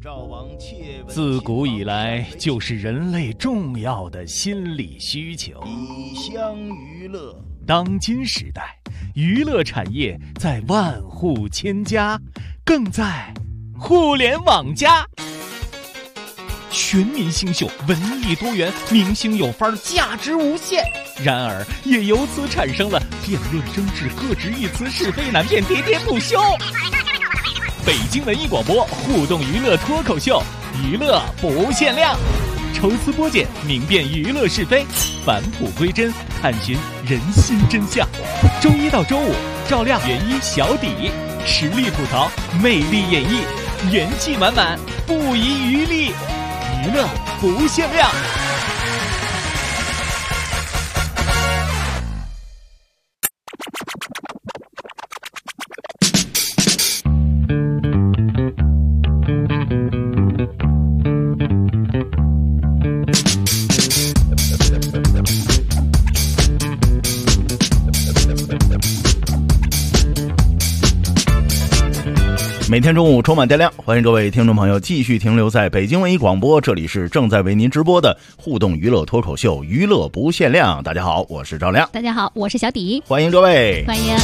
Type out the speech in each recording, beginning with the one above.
自古以来就是人类重要的心理需求。 以乡娱乐。 当今时代，娱乐产业在万户千家，更在互联网加。全民星秀，文艺多元，明星有范儿，价值无限。然而，也由此产生了辩论争执、各执一词、是非难辨、喋喋不休。北京文艺广播互动娱乐脱口秀，娱乐不限量，抽丝剥茧，明辨娱乐是非，返璞归真，探寻人心真相。周一到周五，照亮原一小底，实力吐槽，魅力演绎，元气满满，不遗余力，娱乐不限量。 每天中午充满电量，欢迎各位听众朋友继续停留在北京文艺广播，这里是正在为您直播的互动娱乐脱口秀，娱乐不限量。大家好，我是赵亮。 大家好，我是小迪。 欢迎各位， 欢迎。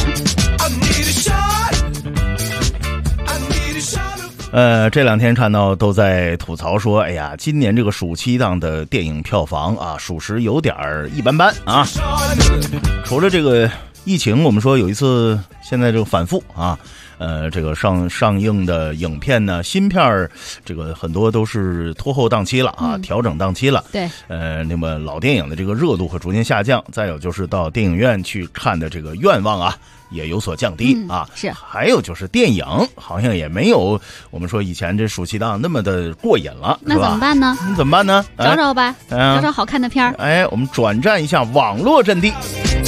这两天看到都在吐槽说，哎呀，今年这个暑期档的电影票房啊，属实有点一般般啊。除了这个疫情，我们说有一次现在这个反复啊。这个上映的影片呢，新片儿这个很多都是拖后档期了啊，调整档期了。 对。 那么老电影的这个热度会逐渐下降，再有就是到电影院去看的这个愿望啊，也有所降低啊。 是。 还有就是电影好像也没有我们说以前这暑期档那么的过瘾了， 那怎么办呢？ 怎么办呢？ 找找吧，找找好看的片儿。 哎，我们转战一下网络阵地。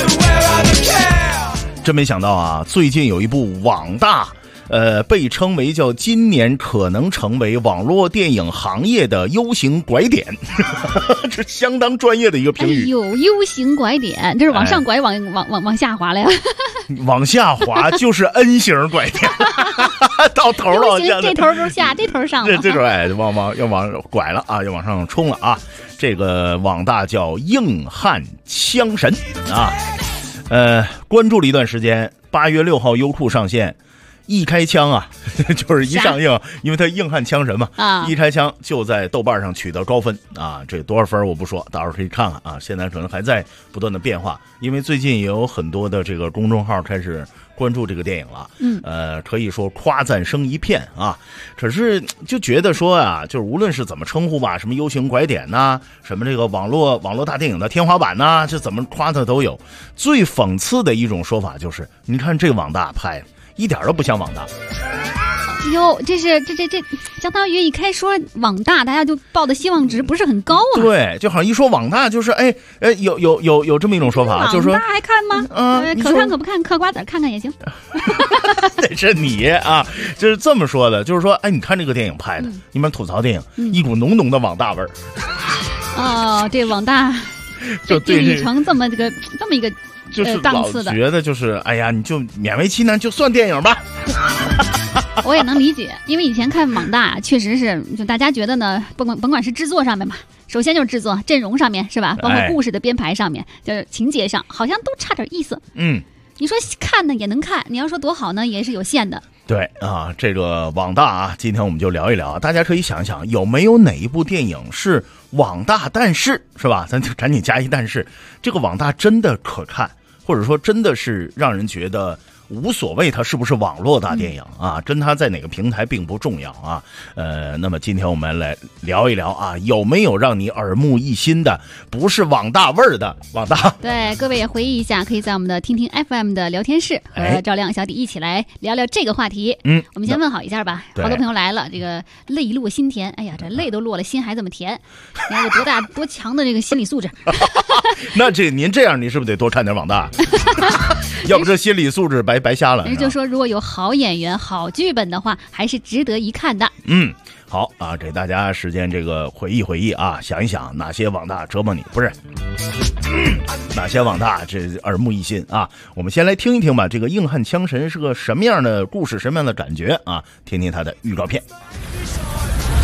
真没想到啊！最近有一部网大，被称为叫今年可能成为网络电影行业的 U 型拐点，这相当专业的一个评语。 哎呦 ，U 型拐点，这是往上拐，往下滑了呀？ 往下滑就是 N 型拐点，到头了。 这头都下，这头上了。 这头要往拐了啊，要往上冲了啊！这个网大叫硬汉枪神啊。关注了一段时间，8月6号优酷上线，一开枪啊，就是一上映，因为它硬汉枪神嘛，一开枪就在豆瓣上取得高分啊，这多少分我不说，到时候可以看看啊，现在可能还在不断的变化，因为最近也有很多的这个公众号开始关注这个电影了，可以说夸赞声一片啊。可是就觉得说啊，就是无论是怎么称呼吧，什么 U 型拐点呐，什么这个网络大电影的天花板呐，这怎么夸的都有。最讽刺的一种说法就是，你看这网大拍一点都不像网大。 哟，这相当于一开说网大，大家就抱的希望值不是很高啊。 对，就好像一说网大就是有这么一种说法，就是说网大还看吗？可看可不看，嗑瓜子看看也行。 那是你啊，就是这么说的，就是说，哎，你看这个电影拍的，你们吐槽电影，一股浓浓的网大味儿。 哦，这网大就对定义成这么一个。 就是老觉得就是哎呀，你就勉为其难就算电影吧。 我也能理解，因为以前看网大确实是，就大家觉得呢，甭管是制作上面吧，首先就是制作阵容上面是吧，包括故事的编排上面，就是情节上好像都差点意思。你说看呢也能看，你要说多好呢也是有限的。 对啊，这个网大啊，今天我们就聊一聊，大家可以想一想，有没有哪一部电影是网大，但是是吧？咱就赶紧加一但是，这个网大真的可看，或者说真的是让人觉得无所谓它是不是网络大电影啊，跟它在哪个平台并不重要啊。那么今天我们来聊一聊啊，有没有让你耳目一新的，不是网大味儿的网大？ 对，各位也回忆一下，可以在我们的听听 FM 的聊天室和赵亮小迪一起来聊聊这个话题。我们先问好一下吧。好多朋友来了，这个泪落心田，哎呀，这泪都落了，心还这么甜，你看有多强的这个心理素质。 那您这样，你是不是得多看点网大？要不这心理素质白瞎了。 人就说，如果有好演员、好剧本的话，还是值得一看的。 好啊，给大家时间这个回忆啊，想一想哪些网大折磨你，不是？哪些网大这耳目一新啊？我们先来听一听吧，这个硬汉枪神是个什么样的故事，什么样的感觉啊？听听他的预告片。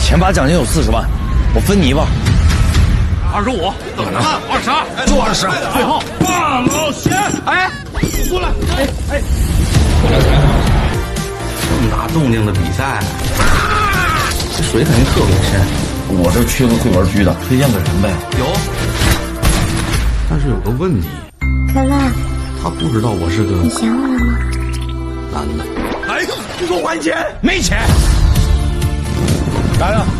前把奖金有40万，我分你一半。 25，不可能，22， 就20， 最后半毛钱。哎，过来，哎， 这么大动静的比赛，这水肯定特别深。我这缺个会玩狙的，推荐个人呗。 有，但是有个问题， 可乐， 他不知道我是个你想我了吗？ 男的。 哎，你给我还钱！ 没钱。 来了。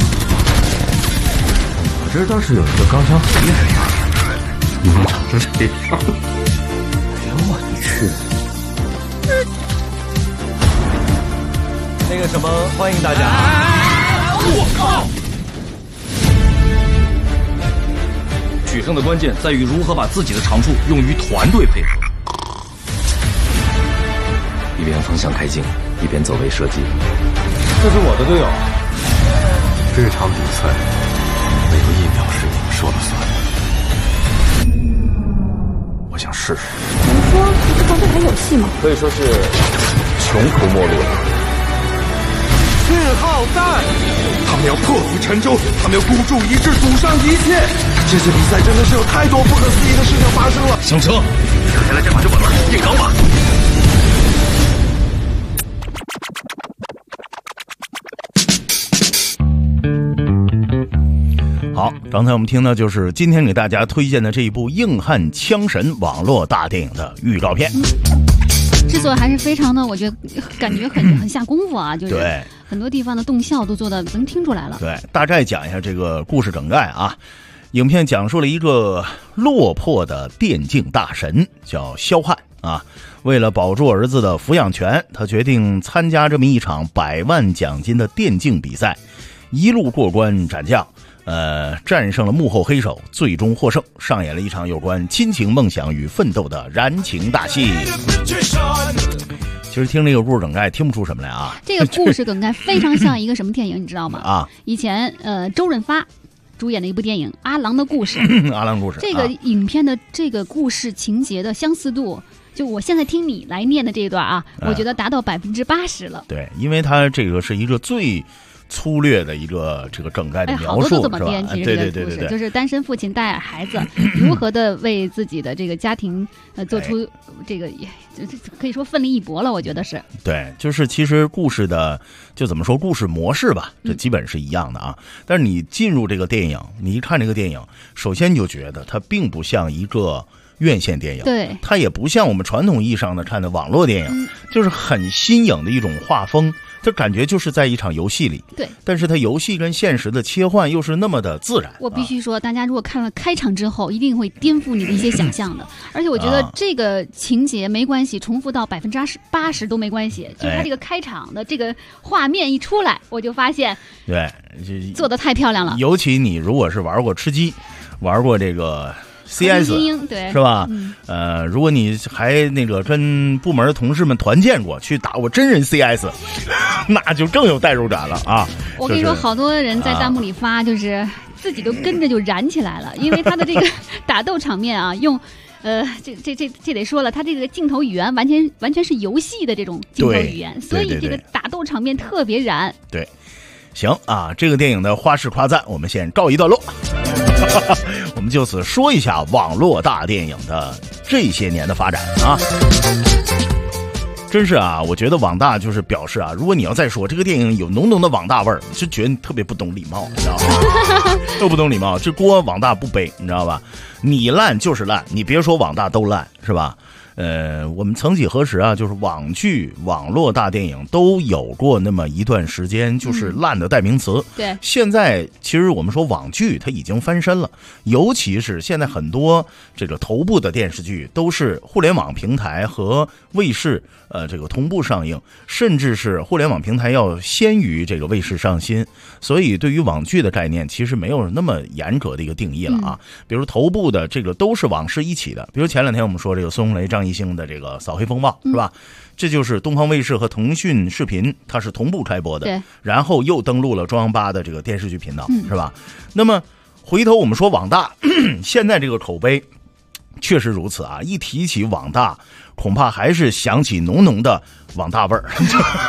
我这倒是有一个钢枪很厉害的样子，能长成这样。 哎呦我去！那个什么，欢迎大家。 我靠！ 取胜的关键在于如何把自己的长处用于团队配合，一边方向开镜，一边走位射击。 这是我的队友。这场比赛没有1秒是你说了算。我想试试。 你说这团队还有戏吗？ 可以说是穷途末路。 信号弹，他们要破釜沉舟，他们要孤注一掷，赌上一切。这次比赛真的是有太多不可思议的事情发生了。 上车，停下来，这把就稳了，硬刚吧。 好，刚才我们听到就是今天给大家推荐的这一部《硬汉枪神》网络大电影的预告片。 制作还是非常的，我觉得感觉很下功夫啊，就是对很多地方的动效都做的能听出来了。 对，大概讲一下这个故事梗概啊。影片讲述了一个落魄的电竞大神叫肖汉啊，为了保住儿子的抚养权，他决定参加这么一场100万奖金的电竞比赛，一路过关斩将。战胜了幕后黑手，最终获胜，上演了一场有关亲情、梦想与奋斗的燃情大戏。其实听这个故事梗概听不出什么来啊。 这个故事梗概非常像一个什么电影，你知道吗？ 啊， 以前周润发主演的一部电影《阿郎的故事》。 阿郎故事， 这个影片的这个故事情节的相似度，就我现在听你来念的这一段啊，我觉得达到80%了。 对，因为它这个是一个最粗略的一个这个梗概的描述， 好多都这么编。其实这个故事就是单身父亲带孩子如何的为自己的这个家庭做出这个可以说奋力一搏了，我觉得是。 对，就是其实故事的就怎么说，故事模式吧，这基本是一样的啊。但是你进入这个电影，你一看这个电影，首先你就觉得它并不像一个院线电影， 对， 它也不像我们传统意义上的看的网络电影，就是很新颖的一种画风。这感觉就是在一场游戏里， 对， 但是它游戏跟现实的切换又是那么的自然。 我必须说，大家如果看了开场之后，一定会颠覆你的一些想象的。而且我觉得这个情节没关系，重复到80%都没关系。就是它这个开场的这个画面一出来，我就发现， 对， 做的太漂亮了。 尤其你如果是玩过吃鸡，玩过这个CS 对， 是吧？如果你还那个跟部门的同事们团建过，去打过真人 CS， 那就更有代入感了啊！ 我跟你说，好多人在弹幕里发，就是自己都跟着就燃起来了，因为他的这个打斗场面啊，用这得说了，他这个镜头语言完全是游戏的这种镜头语言，所以这个打斗场面特别燃。 对，行啊，这个电影的花式夸赞我们先告一段落。我们就此说一下网络大电影的这些年的发展啊。真是啊，我觉得网大就是表示啊，如果你要再说这个电影有浓浓的网大味儿，就觉得你特别不懂礼貌，你知道吗？都不懂礼貌，这锅网大不背，你知道吧？你烂就是烂，你别说网大都烂，是吧？我们曾几何时啊，就是网剧、网络大电影都有过那么一段时间，就是烂的代名词。 对， 现在其实我们说网剧它已经翻身了，尤其是现在很多这个头部的电视剧都是互联网平台和卫视这个同步上映，甚至是互联网平台要先于这个卫视上新，所以对于网剧的概念其实没有那么严格的一个定义了啊。比如头部的这个都是网视一起的，比如前两天我们说这个孙红雷、张艺兴的这个《扫黑风暴》是吧？这就是东方卫视和腾讯视频它是同步开播的，然后又登陆了中央8的这个电视剧频道，是吧？那么回头我们说网大，现在这个口碑确实如此啊！一提起网大，恐怕还是想起浓浓的网大味儿。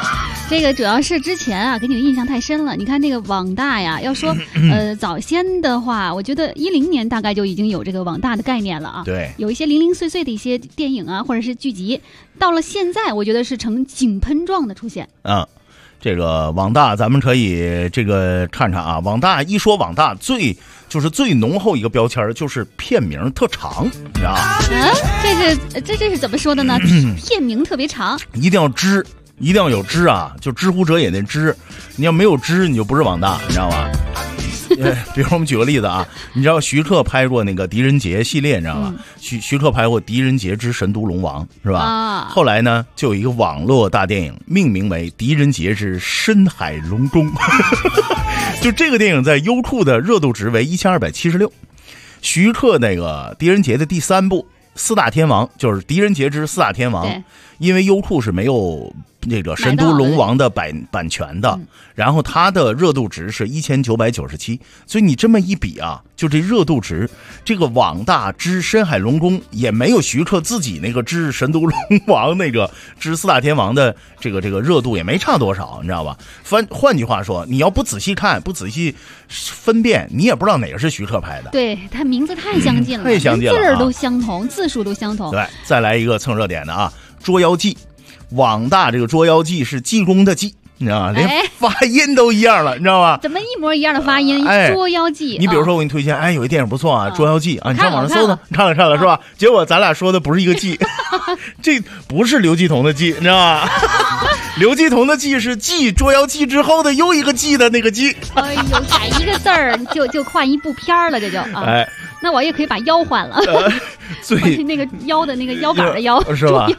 这个主要是之前啊，给你们印象太深了。你看那个网大呀，要说早先的话，我觉得10年大概就已经有这个网大的概念了啊。 对， 有一些零零碎碎的一些电影啊，或者是剧集，到了现在，我觉得是呈井喷状的出现。 这个网大咱们可以这个看看啊。网大一说网大最浓厚一个标签就是片名特长，你知道吗？ 这是怎么说的呢？片名特别长， 一定要知。一定要有知啊，就知乎者也得知，你要没有知，你就不是网大，你知道吗？比如我们举个例子啊，你知道徐克拍过那个狄仁杰系列，你知道吗？徐克拍过《狄仁杰之神都龙王》，是吧？ 啊。 后来呢，就有一个网络大电影，命名为《狄仁杰之深海龙宫》。就这个电影在优酷的热度值为1276。徐克那个狄仁杰的第3部。四大天王就是狄仁杰之四大天王，因为优酷是没有这个神都龙王的版权的，然后它的热度值是1997，所以你这么一比啊，就这热度值，这个网大之深海龙宫也没有徐克自己那个之神都龙王那个之四大天王的这个热度也没差多少，你知道吧？换句话说，你要不仔细看，不仔细分辨，你也不知道哪个是徐克拍的。 对，他名字太相近了， 太相近了， 字儿都相同，字数都相同。 对，再来一个蹭热点的啊，《捉妖记》。网大这个捉妖记是济公的济，你知道吗？连发音都一样了，你知道吗？ 怎么一模一样的发音？捉妖记。 你比如说我给你推荐，有一电影不错啊，捉妖记啊，你上网上搜的，看了是吧？结果咱俩说的不是一个记，这不是刘继同的记，你知道吗？刘继同的记是记捉妖记之后的又一个记的那个记。 哎呦，改一个字儿就换一部片了，这就啊。那我也可以把腰换了，最那个腰的那个腰杆的腰是吧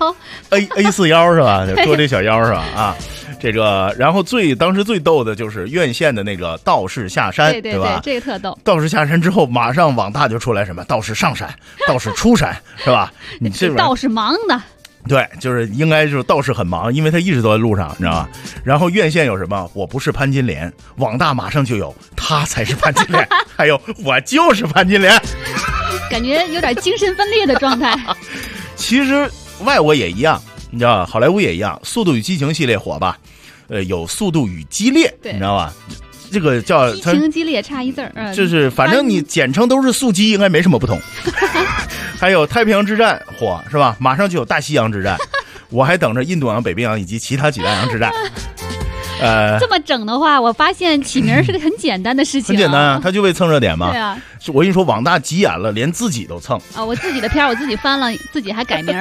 ？A4腰是吧？捉这小腰是吧？啊，这个，然后当时最逗的就是院线的那个道士下山， 对吧？ 这个特逗。 道士下山之后，马上网大就出来什么道士上山、道士出山，是吧？你这道士忙的。 对，就是应该就是道士很忙，因为他一直都在路上，你知道吧？然后院线有什么？我不是潘金莲，网大马上就有他才是潘金莲，还有我就是潘金莲， 感觉有点精神分裂的状态。 其实外国也一样，你知道吧？好莱坞也一样，《速度与激情》系列火吧？有《速度与激烈》，你知道吧？这个叫激情激烈差一字儿， 就是反正你简称都是速激，应该没什么不同。还有太平洋之战火是吧？马上就有大西洋之战，我还等着印度洋、北冰洋以及其他几大洋之战。 这么整的话，我发现起名是个很简单的事情， 很简单啊，他就为蹭热点嘛。 对啊， 我跟你说，网大急眼了，连自己都蹭啊！我自己的片我自己翻了，自己还改名。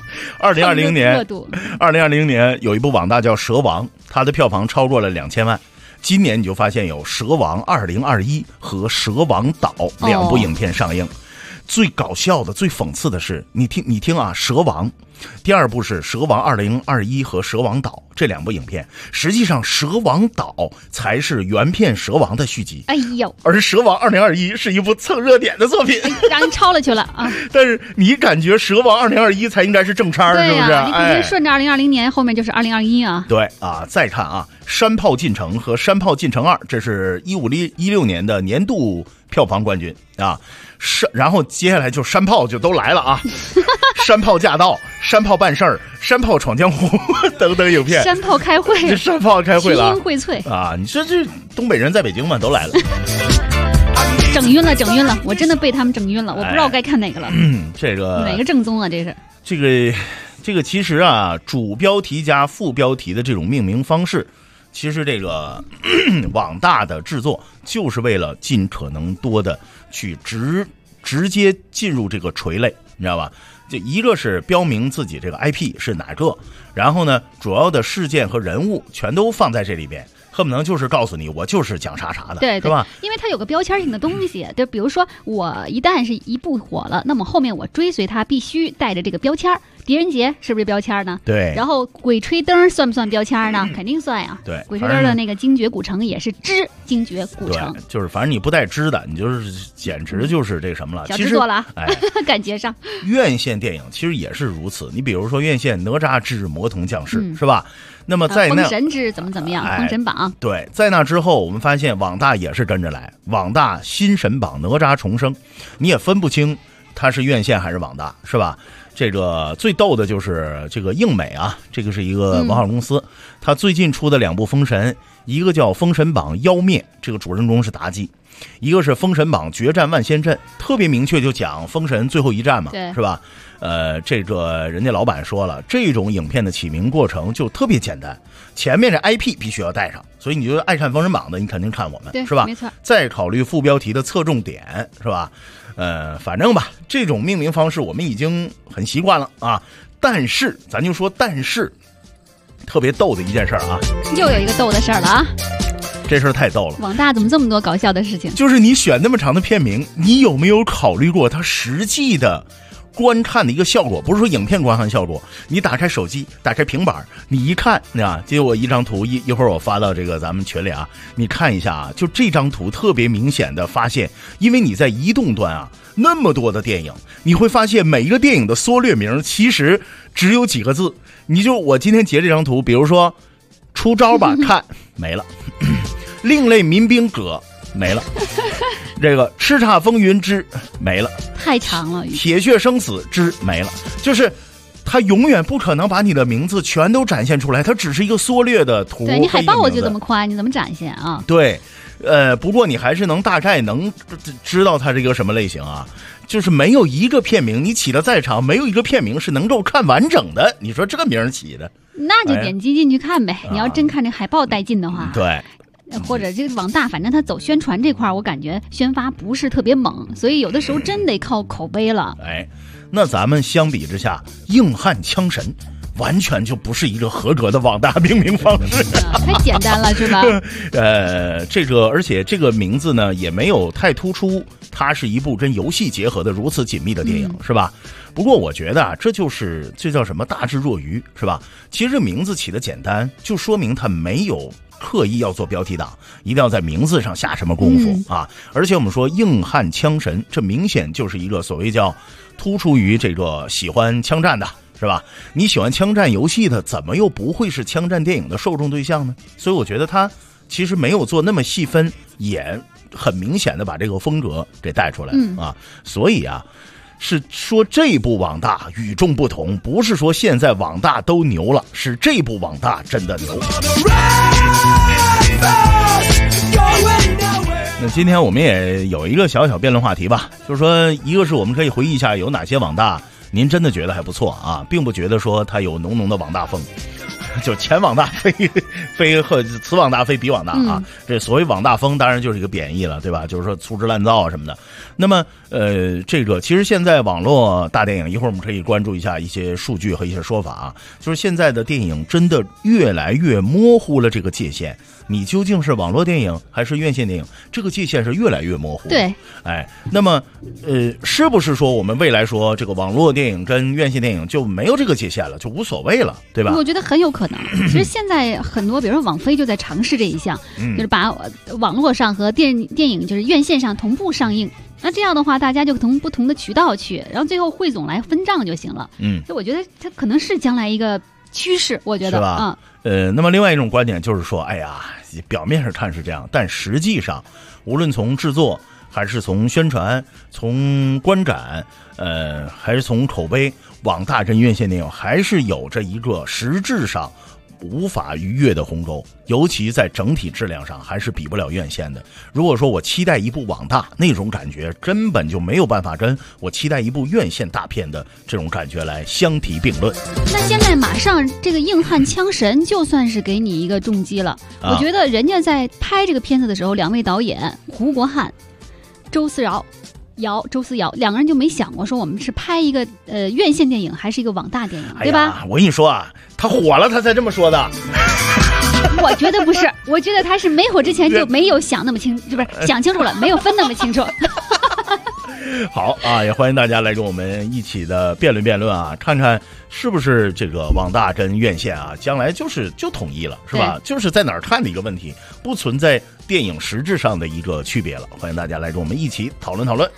2020年有一部网大叫《蛇王》，它的票房超过了2000万。今年你就发现有《蛇王2021》和《蛇王岛》2部影片上映。最搞笑的、最讽刺的是，你听啊，《蛇王》第2部是《蛇王2021》和《蛇王岛》这2部影片，实际上《蛇王岛》才是原片《蛇王》的续集。 哎呦， 而《蛇王2021》是一部蹭热点的作品， 让人抄了去了啊！ 但是你感觉《蛇王2021》才应该是正叉，是不是？ 你肯定顺着2020年后面就是2021啊。 对啊，再看啊，《山炮进城》和《山炮进城2》，这是1516年的年度票房冠军啊。然后接下来就山炮就都来了啊，山炮驾到，山炮办事儿，山炮闯江湖等等影片， 山炮开会， 山炮开会了， 群英荟萃啊！你说这东北人在北京嘛，都来了， 整晕了，我真的被他们整晕了，我不知道该看哪个了。 这个哪个正宗啊？这是这个其实啊，主标题加副标题的这种命名方式。其实这个网大的制作就是为了尽可能多的去直接进入这个垂类，你知道吧？这一个是标明自己这个 IP 是哪个，然后呢，主要的事件和人物全都放在这里边，恨不能就是告诉你我就是讲啥的， 对， 是吧？ 因为它有个标签性的东西，就比如说我一旦是一部火了，那么后面我追随它必须带着这个标签。狄仁杰是不是标签呢？ 对。 然后鬼吹灯算不算标签呢？肯定算呀。 对。 鬼吹灯的那个精绝古城也是知精绝古城。 对，就是反正你不带知的，你就是简直就是这什么了。 小制作了， 哎， 感觉上。 院线电影其实也是如此。你比如说院线哪吒之魔童降世，是吧？那么在那封神之怎么样？封神榜。 对，在那之后，我们发现网大也是跟着来，网大新神榜哪吒重生，你也分不清。 它是院线还是网大，是吧？这个最逗的就是这个映美啊，这个是一个文化公司，它最近出的2部封神，一个叫《封神榜妖灭》，这个主人公是妲己，一个是《封神榜决战万仙阵》，特别明确就讲封神最后一战嘛，是吧？这个人家老板说了，这种影片的起名过程就特别简单，前面这 IP 必须要带上，所以你就爱看封神榜的，你肯定看我们，是吧？ 没错。再考虑副标题的侧重点，是吧？反正吧，这种命名方式我们已经很习惯了啊。但是，咱就说，特别逗的一件事啊， 又有一个逗的事儿了啊。 这事儿太逗了， 网大怎么这么多搞笑的事情？ 就是你选那么长的片名，你有没有考虑过它实际的观看的一个效果？不是说影片观看效果，你打开手机，打开平板，你一看啊，结果一张图，一会儿我发到这个咱们群里啊，你看一下啊，就这张图特别明显的发现，因为你在移动端啊，那么多的电影，你会发现每一个电影的缩略名其实只有几个字。我今天截这张图，比如说出招吧看没了，另类民兵葛没了，这个叱咤风云之没了， 太长了， 铁血生死之没了，就是它永远不可能把你的名字全都展现出来，它只是一个缩略的图。 对，你海报就这么宽，你怎么展现啊？ 对，不过你还是能大概能知道它是一个什么类型啊，就是没有一个片名你起得再长，没有一个片名是能够看完整的，你说这个名起的， 那就点击进去看呗。你要真看这海报带劲的话， 对。 或者这个网大，反正他走宣传这块，我感觉宣发不是特别猛，所以有的时候真得靠口碑了。 那咱们相比之下，硬汉枪神完全就不是一个合格的网大命名方式， 太简单了，是吧？ 而且这个名字呢也没有太突出，它是一部跟游戏结合的如此紧密的电影，是吧？不过我觉得啊，这叫什么大智若愚，是吧？其实这名字起得简单，就说明它没有刻意要做标题党，一定要在名字上下什么功夫啊！而且我们说硬汉枪神，这明显就是一个所谓叫突出于这个喜欢枪战的，是吧？你喜欢枪战游戏的，怎么又不会是枪战电影的受众对象呢？所以我觉得他其实没有做那么细分，也很明显的把这个风格给带出来啊！所以啊，是说这部网大与众不同，不是说现在网大都牛了，是这部网大真的牛。那今天我们也有一个小小辩论话题吧，就是说，一个是我们可以回忆一下有哪些网大您真的觉得还不错啊，并不觉得说它有浓浓的网大风，就前网大非和此网大非彼网大啊，这所谓网大风当然就是一个贬义了，对吧？就是说粗制滥造啊什么的。那么这个其实现在网络大电影，一会儿我们可以关注一下一些数据和一些说法啊，就是现在的电影真的越来越模糊了这个界限，你究竟是网络电影还是院线电影，这个界限是越来越模糊。 对， 那么是不是说我们未来说这个网络电影跟院线电影就没有这个界限了，就无所谓了，对吧？ 我觉得很有可能。其实现在很多，比如说网飞就在尝试这一项，就是把网络上和电影就是院线上同步上映。那这样的话，大家就从不同的渠道去，然后最后汇总来分账就行了。所以我觉得它可能是将来一个趋势，我觉得是吧？那么另外一种观点就是说，哎呀，表面上看是这样，但实际上，无论从制作还是从宣传、从观感，还是从口碑，网大跟院线电影还是有着一个实质上无法逾越的鸿沟，尤其在整体质量上还是比不了院线的。如果说我期待一部网大，那种感觉根本就没有办法跟我期待一部院线大片的这种感觉来相提并论。 那现在马上这个硬汉枪神就算是给你一个重击了，我觉得人家在拍这个片子的时候，两位导演胡国汉、周思瑶两个人就没想过说我们是拍一个院线电影还是一个网大电影，对吧？ 我跟你说啊，他火了他才这么说的。 我觉得不是，我觉得他是没火之前就没有想那么清，不是想清楚了，没有分那么清楚。 好啊，也欢迎大家来跟我们一起的辩论啊，看看是不是这个网大跟院线啊，将来就统一了，是吧？就是在哪儿看的一个问题，不存在电影实质上的一个区别了。欢迎大家来跟我们一起讨论讨论。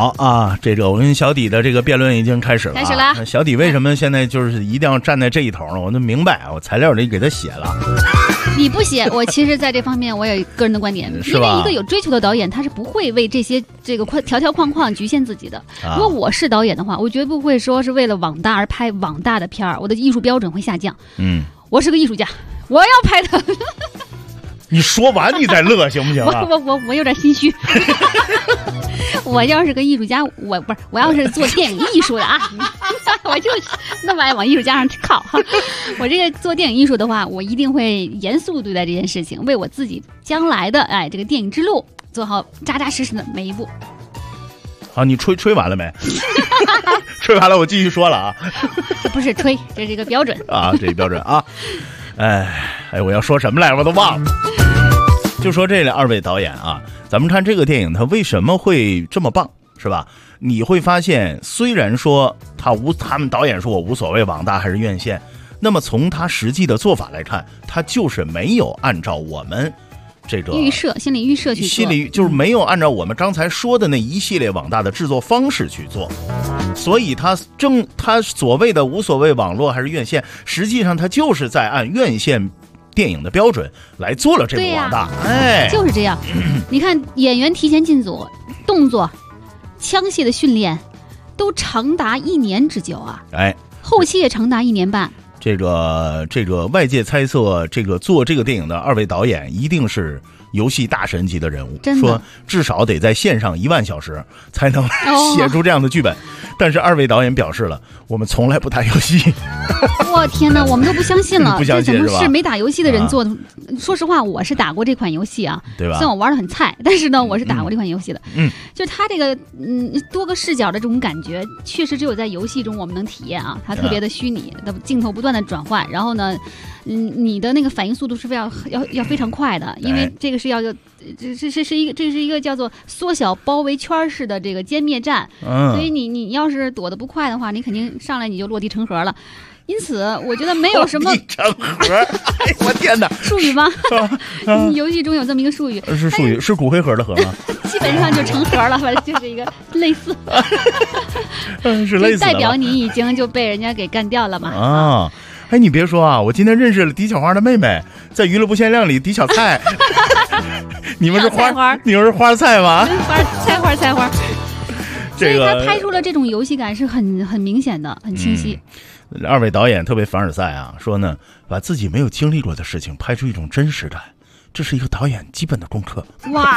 好啊，这个我跟小底的这个辩论已经开始了、啊。 开始了。 小底为什么现在就是一定要站在这一头呢？我都明白，我材料里给他写了。 你不写，我其实在这方面我有个人的观点， 是吧？ 因为一个有追求的导演，他是不会为这些条条框框局限自己的。 啊、 如果我是导演的话，我绝不会说是为了网大而拍网大的片儿，我的艺术标准会下降。我是个艺术家，我要拍的。 你说完你再乐行不行啊？ 我有点心虚。我要是个艺术家，我要是做电影艺术的啊，我就那么爱往艺术家上靠哈。我这个做电影艺术的话，我一定会严肃对待这件事情，为我自己将来的这个电影之路做好扎扎实实的每一步。 好，你吹完了没？吹完了，我继续说了啊。 这不是吹，这是一个标准啊，这个标准啊。哎，我要说什么来着？我都忘了。就说这二位导演啊，咱们看这个电影它为什么会这么棒，是吧？你会发现，虽然说他们导演说我无所谓网大还是院线，那么从他实际的做法来看，他就是没有按照我们这个心理预设去做， 心理就是没有按照我们刚才说的那一系列网大的制作方式去做，所以他所谓的无所谓网络还是院线，实际上他就是在按院线电影的标准来做了这部网大。 就是这样。你看演员提前进组，动作枪械的训练都长达1年之久啊，后期也长达1年半。 这个外界猜测，这个做这个电影的二位导演一定是游戏大神级的人物，说至少得在线上1万小时才能写出这样的剧本。但是二位导演表示了，我们从来不打游戏。 我天哪，我们都不相信了， 不相信这怎么是没打游戏的人做的？说实话，我是打过这款游戏啊， 对吧？ 虽然我玩得很菜，但是呢，我是打过这款游戏的。就是它这个多个视角的这种感觉，确实只有在游戏中我们能体验啊，它特别的虚拟，的镜头不断的转换，然后呢，你的那个反应速度是要非常快的，因为这个是这是一个叫做缩小包围圈式的这个歼灭战，所以你要是躲得不快的话，你肯定上来你就落地成盒了。因此，我觉得没有什么成盒。我天哪， 术语吗？游戏中有这么一个术语， 是术语，是骨灰盒的盒吗？ 基本上就成盒了，反正就是一个类似， 是类似的， 代表你已经就被人家给干掉了嘛。 啊，你别说啊，我今天认识了狄小花的妹妹，在娱乐不限量里狄小菜。你们是花菜吗？ 菜花。 这个所以他拍出了这种游戏感是很明显的，很清晰。 二位导演特别凡尔赛啊，说呢，把自己没有经历过的事情拍出一种真实感，这是一个导演基本的功课。 哇，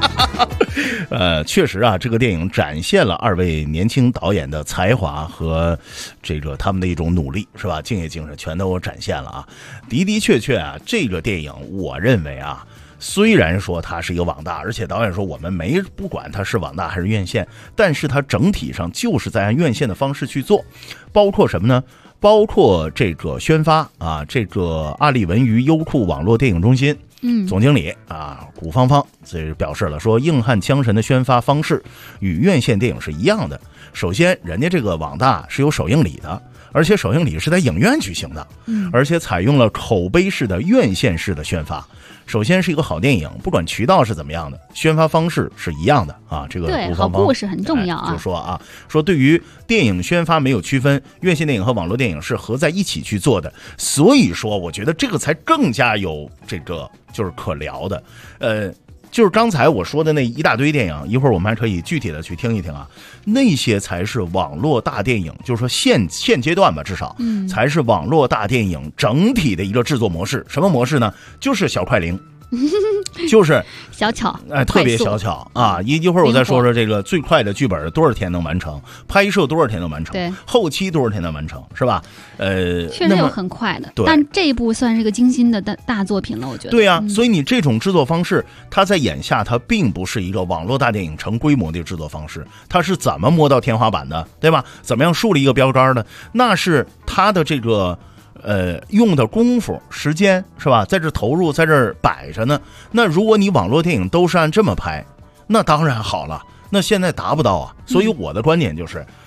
确实啊，这个电影展现了二位年轻导演的才华和这个他们的一种努力，是吧？敬业精神全都展现了啊。的确啊，这个电影我认为啊，虽然说它是一个网大，而且导演说我们不管它是网大还是院线，但是它整体上就是在按院线的方式去做，包括什么呢？包括这个宣发啊，这个阿里文娱优酷网络电影中心总经理啊古芳芳这表示了，说硬汉枪神的宣发方式与院线电影是一样的。首先人家这个网大是有首映礼的，而且首映礼是在影院举行的，而且采用了口碑式的院线式的宣发。首先是一个好电影，不管渠道是怎么样的，宣发方式是一样的啊。这个对，好故事很重要啊。 就说对于电影宣发没有区分，院线电影和网络电影是合在一起去做的，所以说我觉得这个才更加有这个就是可聊的。就是刚才我说的那一大堆电影，一会儿我们还可以具体的去听一听啊，那些才是网络大电影，就是说现阶段吧，至少才是网络大电影整体的一个制作模式。什么模式呢？就是小快灵。就是小巧， 特别小巧啊！一会儿我再说说这个最快的剧本多少天能完成，拍摄多少天能完成， 对， 后期多少天能完成，是吧？ 确实有很快的，但这一部算是一个精心的大作品了，我觉得。 对啊，所以你这种制作方式，它在眼下它并不是一个网络大电影成规模的制作方式，它是怎么摸到天花板的，对吧？怎么样树立一个标杆的？那是它的这个。用的功夫时间是吧，在这投入，在这摆着呢。那如果你网络电影都是按这么拍，那当然好了，那现在达不到啊。所以我的观点就是，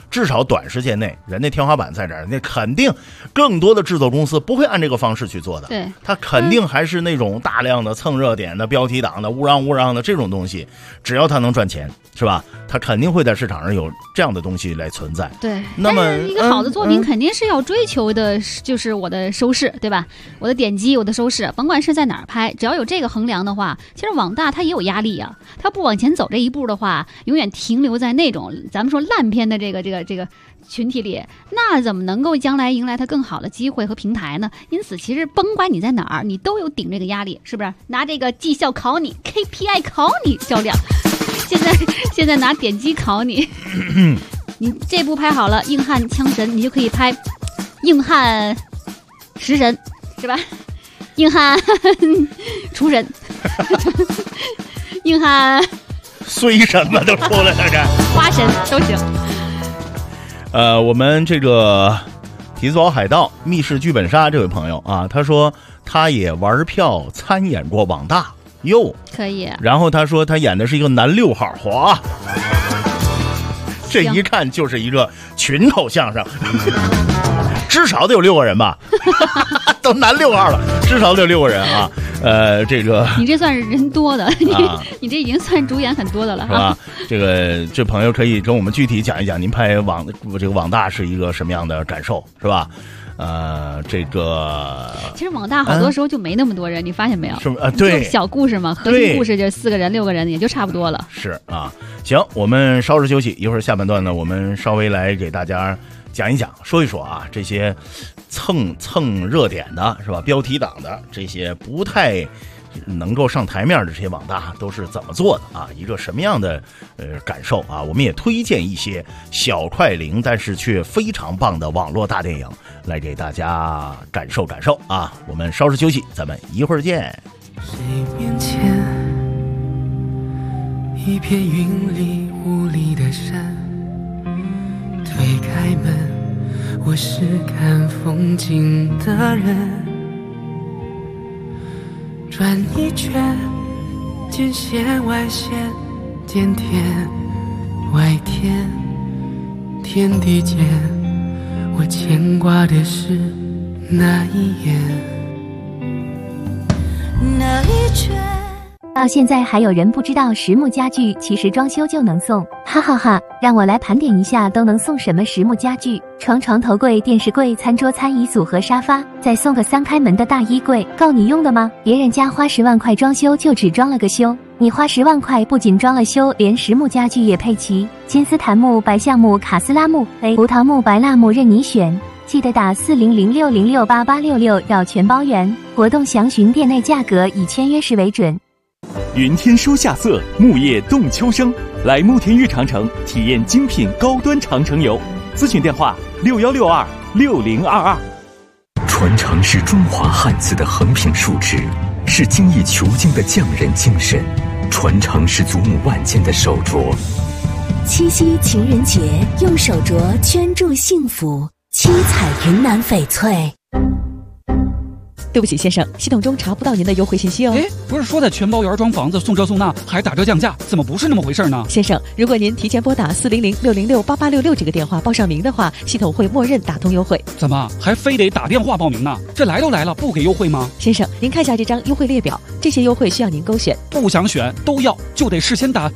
至少短时间内，人家天花板在这儿，那肯定更多的制作公司不会按这个方式去做的。 对， 它肯定还是那种大量的蹭热点的、标题党的、乌嚷的这种东西，只要它能赚钱，是吧？它肯定会在市场上有这样的东西来存在。 对， 那么但是一个好的作品肯定是要追求的，就是我的收视，对吧？我的点击，我的收视，甭管是在哪儿拍，只要有这个衡量的话，其实网大它也有压力啊。它不往前走这一步的话，永远停留在那种咱们说烂片的这个群体里，那怎么能够将来迎来它更好的机会和平台呢？因此，其实甭管你在哪儿，你都有顶这个压力，是不是？拿这个绩效考你 ，KPI 考你销量，现在拿点击考你。你这部拍好了，硬汉枪神，你就可以拍硬汉食神，是吧？硬汉厨神，硬汉虽什么都出来了，这花神都行。 我们这个提子堡海盗密室剧本杀这位朋友啊，他说他也玩票参演过网大哟， 可以。 然后他说他演的是一个男6号，哇，这一看就是一个群口相声，至少得有6个人吧，都男6号了，至少得有6个人啊。这个你这算是人多的，你这已经算主演很多的了， 是吧？这朋友可以跟我们具体讲一讲，您拍这个网大是一个什么样的感受，是吧？ 其实网大好多时候就没那么多人，你发现没有？ 是对， 就小故事嘛，核心故事就4个人6个人也就差不多了。 是啊，行，我们稍事休息，一会儿下半段呢，我们稍微来给大家讲一讲，说一说啊，这些蹭热点的是吧？标题党的这些不太能够上台面的这些网大都是怎么做的啊？一个什么样的感受啊？我们也推荐一些小快灵但是却非常棒的网络大电影来给大家感受感受啊！我们稍事休息，咱们一会儿见。 谁面前一片云里雾里的山，推开门，我是看风景的人。转一圈，见线外线，见天外天，天地间，我牵挂的是那一眼， 那一圈。到现在还有人不知道实木家具其实装修就能送，哈哈哈！让我来盘点一下都能送什么实木家具：床、头柜、电视柜、餐桌、餐椅组和沙发，再送个3开门的大衣柜，够你用的吗？别人家花10万块装修就只装了个修，你花10万块不仅装了修，连实木家具也配齐，金丝檀木、白橡木、卡斯拉木、葡萄木、白蜡木任你选。记得打4006068866绕全包圆，活动详询店内价格，以签约时为准。 云天书夏色，木叶动秋声。来慕田峪长城体验精品高端长城游，咨询电话61626022。 传承是中华汉字的横平竖直，是精益求精的匠人精神，传承是祖母万千的手镯。 七夕情人节，用手镯圈住幸福，七彩云南翡翠。 对不起，先生，系统中查不到您的优惠信息哦。 哎，不是说在全包圆装房子送这送那还打折降价，怎么不是那么回事呢？ 先生，如果您提前拨打4006068866这个电话报上名的话，系统会默认打通优惠。 怎么还非得打电话报名呢？这来都来了，不给优惠吗？ 先生，您看一下这张优惠列表，这些优惠需要您勾选， 不想选都要，就得事先打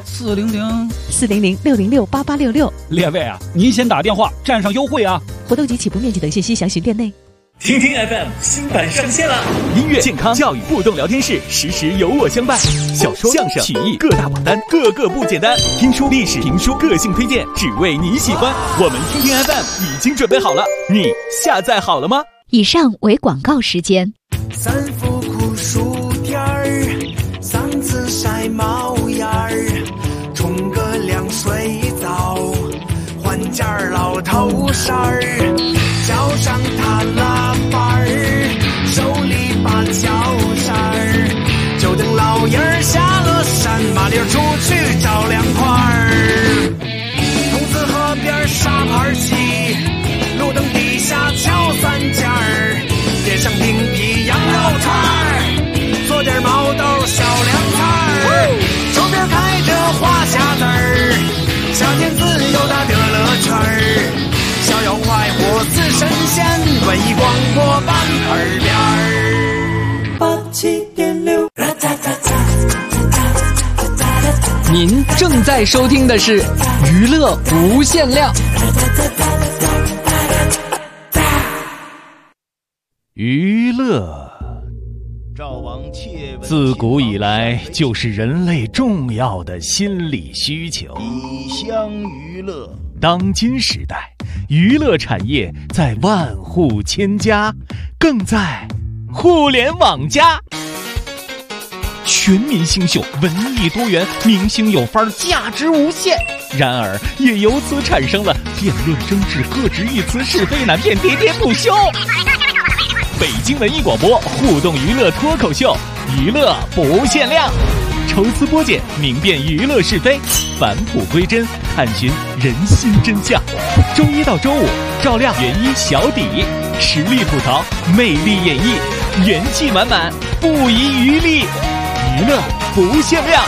4006068866。 列位啊，您先打电话占上优惠啊！ 活动及起步面积等信息详询店内。 听听 FM 新版上线了，音乐、健康、教育、互动聊天室，时时有我相伴。小说、相声、曲艺各大榜单，个个不简单。听书、历史、评书，个性推荐，只为你喜欢。我们听听 FM 已经准备好了，你下载好了吗？ 以上为广告时间。 三伏酷暑天儿，嗓子晒冒烟儿，冲个凉水澡，换件老头衫儿，脚上踏拉板儿，手里把脚扇儿，就等老爷儿下了山，麻利儿出去找凉快儿。筒子河边沙盘棋，路灯底下敲3件儿，街上饼皮羊肉串儿，做点毛豆小凉菜儿，周边开着花匣子儿，夏天自由的乐乐圈儿。 线，文艺广播板耳边87.6。 您正在收听的是娱乐无限量。 娱乐自古以来就是人类重要的心理需求。 一厢娱乐， 当今时代，娱乐产业在万户千家，更在互联网加。全民新秀，文艺多元，明星有范儿，价值无限。然而，也由此产生了辩论争执、各执一词、是非难辨、喋喋不休。北京文艺广播互动娱乐脱口秀，娱乐不限量，抽丝剥茧，明辨娱乐是非，返璞归真，探寻人心真相。周一到周五，照亮原一小底，实力吐槽，魅力演绎，元气满满，不遗余力。娱乐不限量。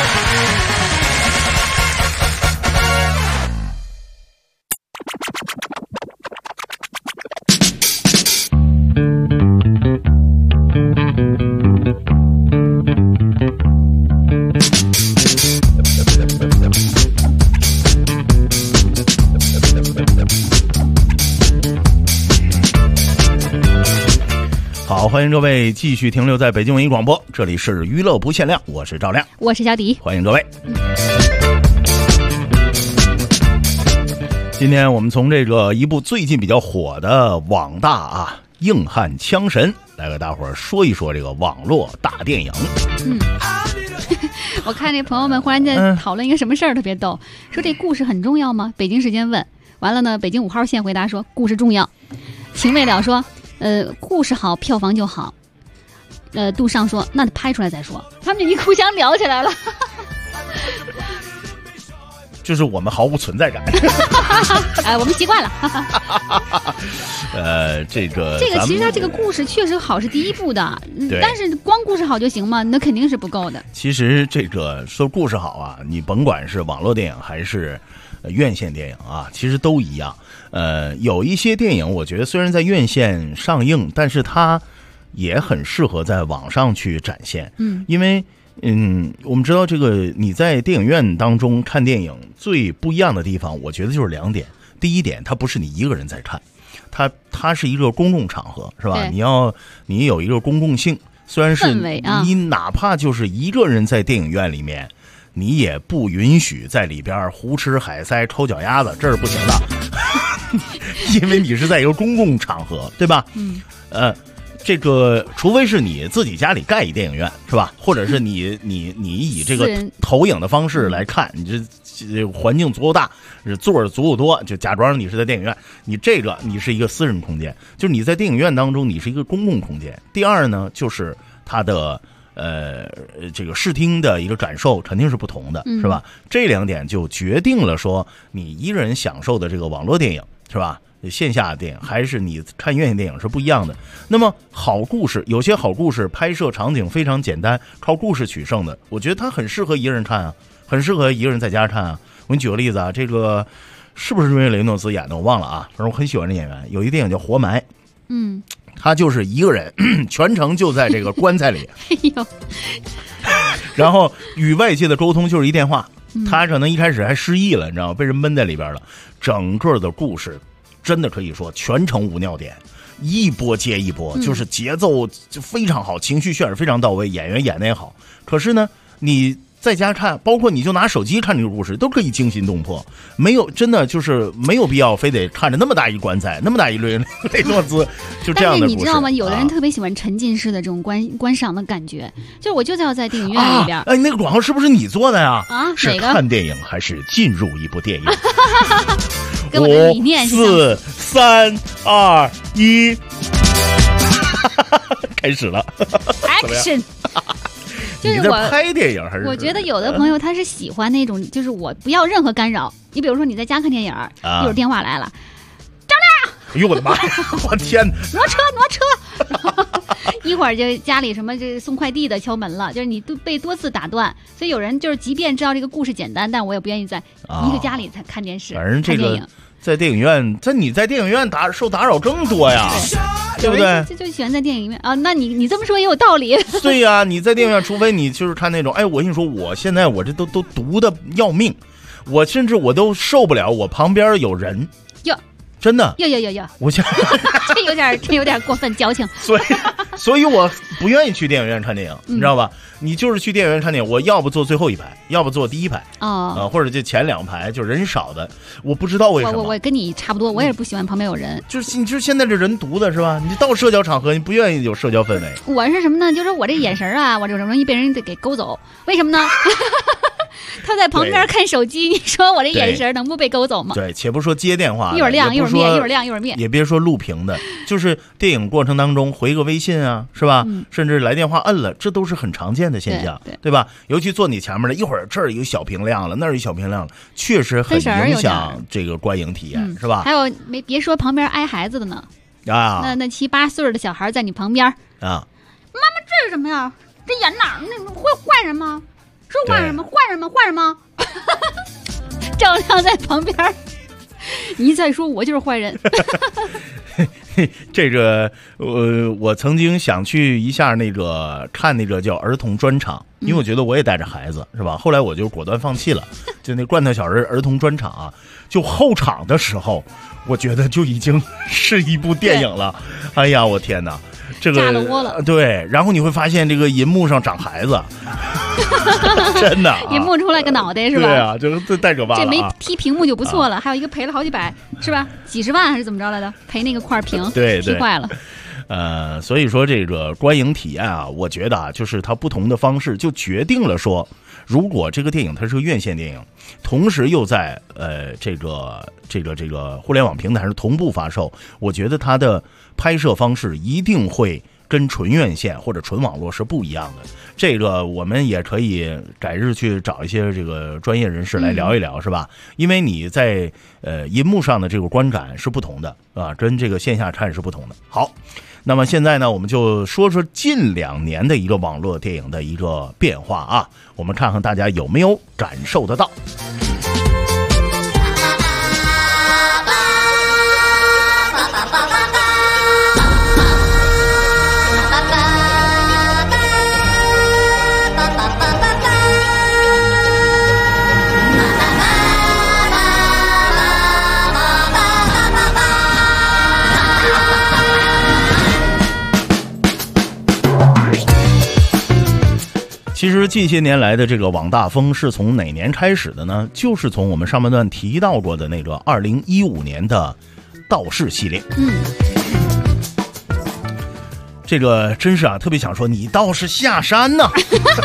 好，欢迎各位继续停留在北京文艺广播，这里是娱乐不限量，我是赵亮， 我是小迪， 欢迎各位。今天我们从这个一部最近比较火的网大啊硬汉枪神来给大伙儿说一说这个网络大电影。 我看这朋友们忽然间讨论一个什么事儿特别逗，说这故事很重要吗？北京时间问，完了呢，北京5号线回答说故事重要。秦未了说故事好，票房就好。杜尚说那拍出来再说。他们一互相聊起来了。 就是我们毫无存在感。 我们习惯了。 这个其实它这个故事确实好是第一步的，但是光故事好就行吗？那肯定是不够的。 其实这个说故事好啊，你甭管是网络电影还是院线电影啊，其实都一样。有一些电影我觉得虽然在院线上映，但是它也很适合在网上去展现。因为我们知道这个你在电影院当中看电影最不一样的地方，我觉得就是2点。第一点，它不是你一个人在看，它是一个公共场合，是吧？你有一个公共性，虽然是你哪怕就是一个人在电影院里面，你也不允许在里边胡吃海塞、抽脚丫子，这是不行的。因为你是在一个公共场合，对吧？这个除非是你自己家里盖一电影院，是吧？或者是你以这个投影的方式来看，你这环境足够大，座足够多，就假装你是在电影院。你是一个私人空间，就是你在电影院当中你是一个公共空间。第二呢，就是它的这个视听的一个感受肯定是不同的，是吧？这2点就决定了说你一个人享受的这个网络电影，是吧？线下的电影还是你看院线电影是不一样的。那么好故事，有些好故事拍摄场景非常简单，靠故事取胜的，我觉得它很适合一个人看啊，很适合一个人在家看啊。我给你举个例子啊，这个是不是瑞雷诺兹演的我忘了啊，反正我很喜欢这演员。有一电影叫《活埋》，他就是一个人全程就在这个棺材里，然后与外界的沟通就是一电话。他可能一开始还失忆了，你知道吗？被人闷在里边了。整个的故事真的可以说全程无尿点，一波接一波，就是节奏就非常好，情绪渲染非常到位，演员演得也好。可是呢，你在家看，包括你就拿手机看这个故事，都可以惊心动魄。没有真的就是没有必要非得看着那么大一棺材，那么大一雷诺兹，就这样的故事。但是你知道吗？ 有的人特别喜欢沉浸式的这种观赏的感觉，就是我就是要在电影院里边。 那个广告是不是你做的呀？是哪个？ 看电影还是进入一部电影？ 跟我的理念是 5、4、3、2、1，开始了。 Action。就是你在拍电影还是？ 我觉得有的朋友他是喜欢那种，就是我不要任何干扰。你比如说你在家看电影，一会儿电话来了，张亮， 哎呦我的妈！我天， 挪车，一会儿就家里什么这送快递的敲门了，就是你都被多次打断，所以有人就是即便知道这个故事简单，但我也不愿意在一个家里才看电视。 反正这个在电影院，你在电影院受打扰更多呀，对不对？ 就喜欢在电影院啊。那你这么说也有道理。 对呀，你在电影院，除非你就是看那种，哎，我跟你说，我现在我这都毒的要命，我甚至我都受不了，我旁边有人。真的， 有， 我想这有点过分矫情， 所以我不愿意去电影院看电影，你知道吧？你就是去电影院看电影，我要不坐最后一排，要不坐第一排或者就前2排，就人少的，我不知道为什么。 我跟你差不多，我也不喜欢旁边有人。 你就是现在这人毒的是吧？你到社交场合，你不愿意有社交氛围。 我是什么呢？就是我这眼神啊，我就容易被人给勾走。为什么呢？他在旁边看手机，你说我这眼神能不被勾走吗？ 对，且不说接电话， 一会儿亮一会儿灭，一会儿亮一会儿灭， 也别说录屏的，就是电影过程当中回个微信啊，是吧？甚至来电话摁了，这都是很常见的现象，对吧？尤其坐你前面的，一会儿这儿有小屏亮了，那儿有小屏亮了，确实很影响这个观影体验，是吧？ 还有别说旁边挨孩子的呢啊，那7、8岁的小孩在你旁边啊，妈妈这是什么呀？这演哪儿？那会坏人吗？是坏人吗？坏人吗？赵亮在旁边，你再说我就是坏人。 这个我曾经想去一下看那个叫儿童专场，因为我觉得我也带着孩子是吧？后来我就果断放弃了，就那罐头小人儿童专场啊，就后场的时候，我觉得就已经是一部电影了。哎呀，我天哪！这个炸了窝了， 对，然后你会发现这个银幕上长孩子，真的， 银幕出来个脑袋是吧？ 对啊，这太可怕了。 这没踢屏幕就不错了，还有一个赔了好几百，是吧？几十万还是怎么着来的？赔那个块屏， 对， 踢坏了。 所以说这个观影体验啊，我觉得啊，就是它不同的方式就决定了说，如果这个电影它是个院线电影，同时又在这个互联网平台上同步发售，我觉得它的拍摄方式一定会跟纯院线或者纯网络是不一样的。这个我们也可以改日去找一些这个专业人士来聊一聊，是吧？因为你在银幕上的这个观感是不同的啊，跟这个线下看是不同的。好，那么现在呢，我们就说说近2年的一个网络电影的一个变化啊，我们看看大家有没有感受得到。其实近些年来的这个网大风是从哪年开始的呢？就是从我们上半段提到过的那个2015年的道士系列。这个真是啊，特别想说你道士下山呢、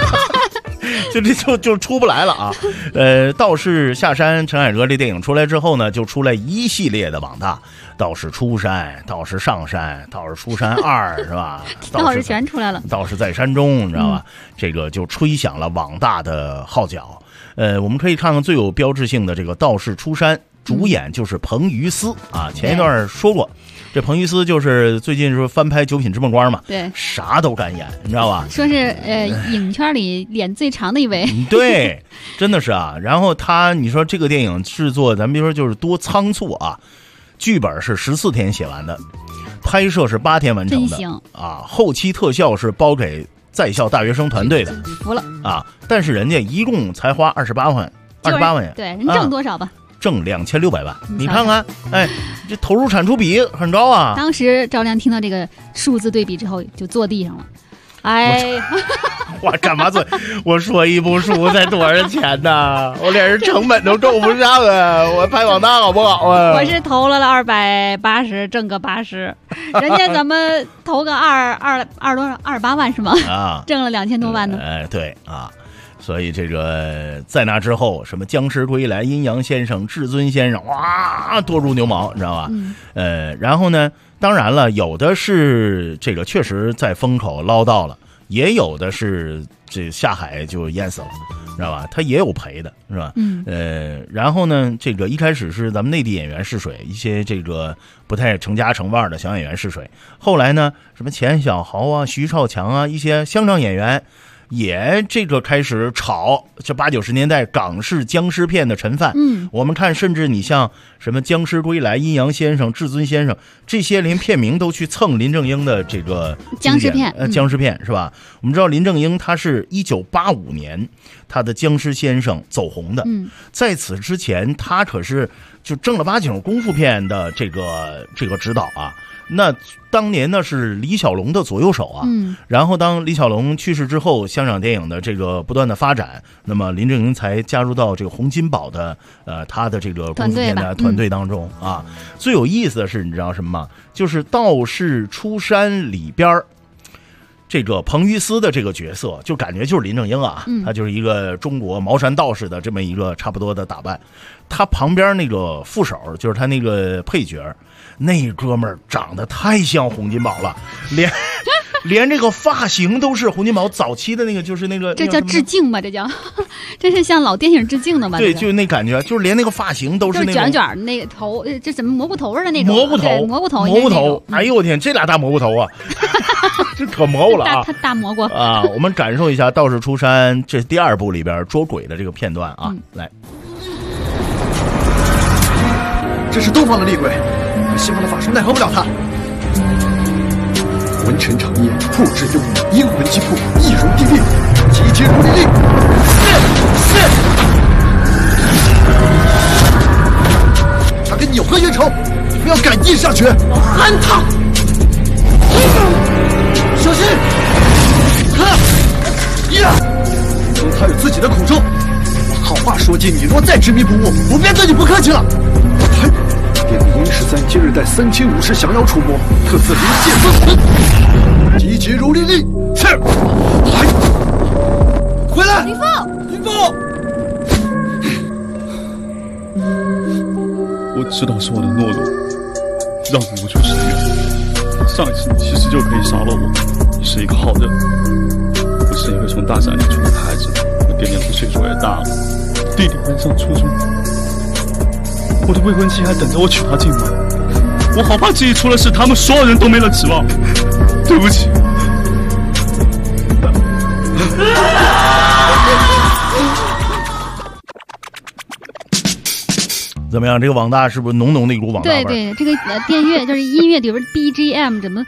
就出不来了啊。道士下山，陈凯歌这电影出来之后呢，就出来一系列的网大，道士出山，道士上山，道士出山2是吧？ 道士全出来了， 道士在山中，你知道吧？这个就吹响了网大的号角。我们可以看看最有标志性的这个道士出山，主演就是彭于私啊。前一段说过。这彭于私就是最近说翻拍《九品芝麻官》嘛， 对， 啥都敢演，你知道吧？ 说是影圈里脸最长的一位， 对，真的是啊。然后你说这个电影制作，咱们别说就是多仓促啊，剧本是14天写完的，拍摄是8天完成的， 真行啊，后期特效是包给在校大学生团队的， 服了啊！但是人家一共才花28万元， 对，人挣多少吧？ 挣2600万，你看看，哎，这投入产出比很高啊！ 当时赵亮听到这个数字对比之后，就坐地上了。哎， 我干嘛做？我说一部书才多少钱呢？我连人成本都够不上啊！我拍网大好不好啊？ 我是投了280，挣个80，人家怎么投个28万是吗？啊，挣了2000多万呢？ 哎，对啊。所以这个在那之后，什么僵尸归来、阴阳先生、至尊先生，哇，多如牛毛，你知道吧？然后呢，当然了，有的是这个确实在风口捞到了，也有的是这下海就淹死了，知道吧？他也有赔的，是吧？然后呢，这个一开始是咱们内地演员试水，一些这个不太成家成腕的小演员试水，后来呢，什么钱小豪啊、徐少强啊，一些香港演员。 也这个开始炒这80、90年代港式僵尸片的陈范。我们看，甚至你像什么《僵尸归来》《阴阳先生》《至尊先生》这些，连片名都去蹭林正英的这个僵尸片， 僵尸片是吧？我们知道林正英他是1985年他的《僵尸先生》走红的，在此之前他可是就正儿八经功夫片的这个指导啊。那当年呢是李小龙的左右手啊，然后当李小龙去世之后，香港电影的这个不断的发展，那么林正英才加入到这个洪金宝的他的这个功夫片的团队当中啊。最有意思的是，你知道什么吗？就是《道士出山》里边这个彭于思的这个角色，就感觉就是林正英啊，他就是一个中国茅山道士的这么一个差不多的打扮。他旁边那个副手，就是他那个配角，那哥们儿长得太像洪金宝了，连这个发型都是洪金宝早期的那个，就是那个， 这叫致敬吧？这是向老电影致敬的吧？ 对，就那感觉，就是连那个发型都是那卷卷那个头，这怎么蘑菇头的那种？ 蘑菇头，哎呦我天，这俩大蘑菇头啊，这可蘑菇了啊！ 大蘑菇啊！我们感受一下《道士出山》这第2部里边捉鬼的这个片段啊，来。 这是东方的厉鬼，西方的法术奈何不了他。文臣长夜，破之幽冥，阴魂激魄，易容地狱，集结如律令。是。他跟你有何冤仇？不要敢硬上拳，安他！小心！说他有自己的苦衷，我好话说尽，你若再执迷不悟，我便对你不客气了。便因13今日带3500降妖除魔，特赐灵界分魂，集结如律令。是。回来！ 林凤， 我知道是我的懦弱，让你无求生源。上一次你其实就可以杀了我，你是一个好人。我是一个从大山里出来的孩子，我爹娘的岁数也大了，弟弟还上初中。我的未婚妻还等着我娶她进门，我好怕自己出了事，他们所有人都没了指望。对不起。 怎么样？这个网大是不是浓浓的一股网大味？ 对，这个电乐就是音乐里边 BGM 怎么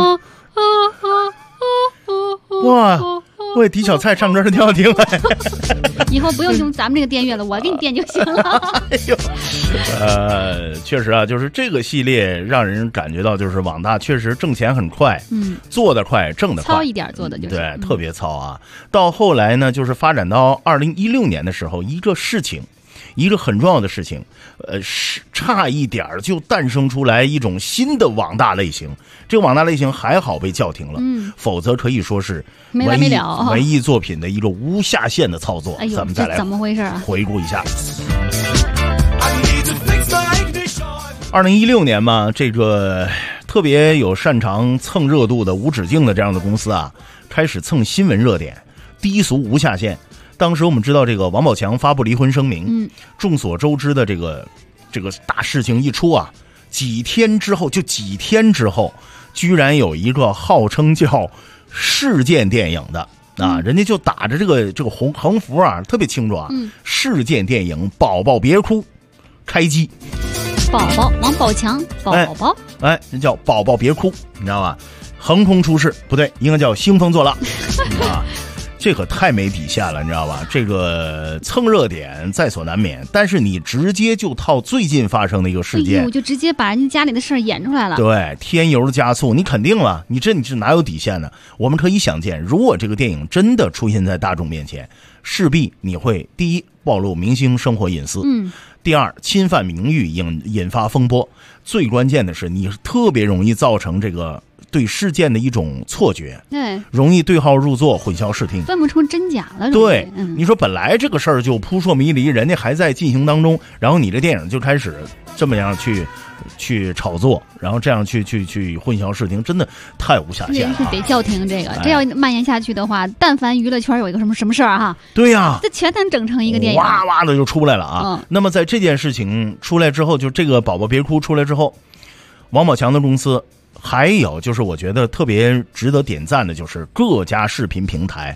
哇！为狄小菜唱歌是挺好听的。 以后不用用咱们这个电乐了，我给你电就行了。 哎呦，确实啊，就是这个系列让人感觉到，就是网大确实挣钱很快，做得快，挣得快， 糙一点做的就是对，特别糙啊。到后来呢，就是发展到2016年的时候，一个很重要的事情，差一点就诞生出来一种新的网大类型。这个网大类型还好被叫停了，否则可以说是没完没了文艺作品的一个无下限的操作。 哎呦， 咱们再来怎么回事啊？ 回顾一下。2016年嘛，这个特别有擅长蹭热度的无止境的这样的公司啊，开始蹭新闻热点，低俗无下限。当时我们知道，这个王宝强发布离婚声明，众所周知的这个大事情一出啊，几天之后，居然有一个号称叫事件电影的啊，人家就打着这个横幅啊，特别清楚啊，事件电影宝宝别哭开机， 宝宝王宝强宝宝， 人叫宝宝别哭，你知道吧？横空出世不对，应该叫兴风作浪啊。这可太没底线了，你知道吧？这个蹭热点在所难免，但是你直接就套最近发生的一个事件， 就直接把人家家里的事儿演出来了。 对，添油加醋，你肯定了，你是哪有底线呢？我们可以想见，如果这个电影真的出现在大众面前，势必你会第一暴露明星生活隐私，第二侵犯名誉，引发风波，最关键的是你特别容易造成这个对事件的一种错觉， 对， 容易对号入座，混淆视听， 分不出真假了。 对，你说本来这个事儿就扑朔迷离，人家还在进行当中，然后你这电影就开始这么样去炒作，然后这样去混淆视听，真的太无下限了。 是得叫停这个，这要蔓延下去的话，但凡娱乐圈有一个什么事儿哈， 对呀， 这全能整成一个电影， 哇哇的就出来了啊。那么在这件事情出来之后，就这个宝宝别哭出来之后，王宝强的公司。还有就是我觉得特别值得点赞的，就是各家视频平台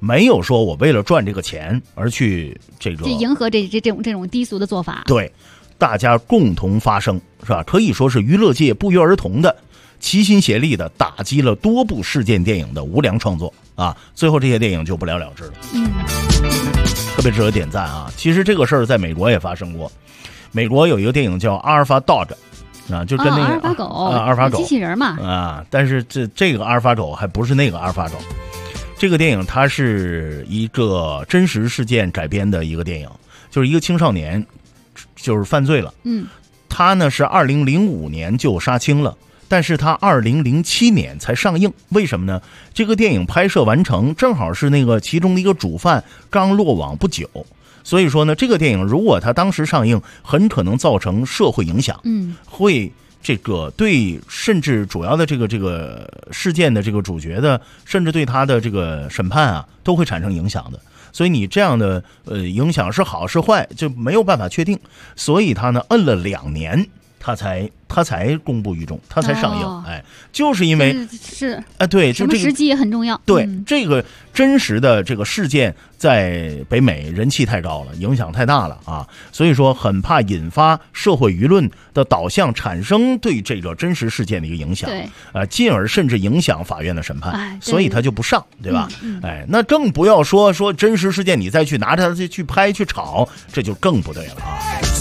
没有说我为了赚这个钱而去这个就迎合这种低俗的做法。 对，大家共同发声，是吧？可以说是娱乐界不约而同的齐心协力的打击了多部事件电影的无良创作啊，最后这些电影就不了了之了。特别值得点赞啊！其实这个事儿在美国也发生过，美国有一个电影叫《阿尔法 Dog》。啊，就跟那个阿尔法狗， 阿尔法狗机器人嘛啊，但是这个阿尔法狗还不是那个阿尔法狗。这个电影它是一个真实事件改编的一个电影，就是一个青少年就是犯罪了，他呢是2005年就杀青了，但是他2007年才上映，为什么呢？这个电影拍摄完成正好是那个其中的一个主犯刚落网不久。所以说呢，这个电影如果它当时上映，很可能造成社会影响，会这个对甚至主要的这个事件的这个主角的，甚至对他的这个审判啊，都会产生影响的。所以你这样的影响是好是坏，就没有办法确定。所以他呢摁了2年，他才公布于众，他才上映。哎，就是因为是对， 什么时机也很重要。 对，这个真实的这个事件在北美人气太高了，影响太大了啊，所以说很怕引发社会舆论的导向，产生对这个真实事件的一个影响，进而甚至影响法院的审判，所以他就不上，对吧？哎，那更不要说真实事件你再去拿着它去拍去炒，这就更不对了啊。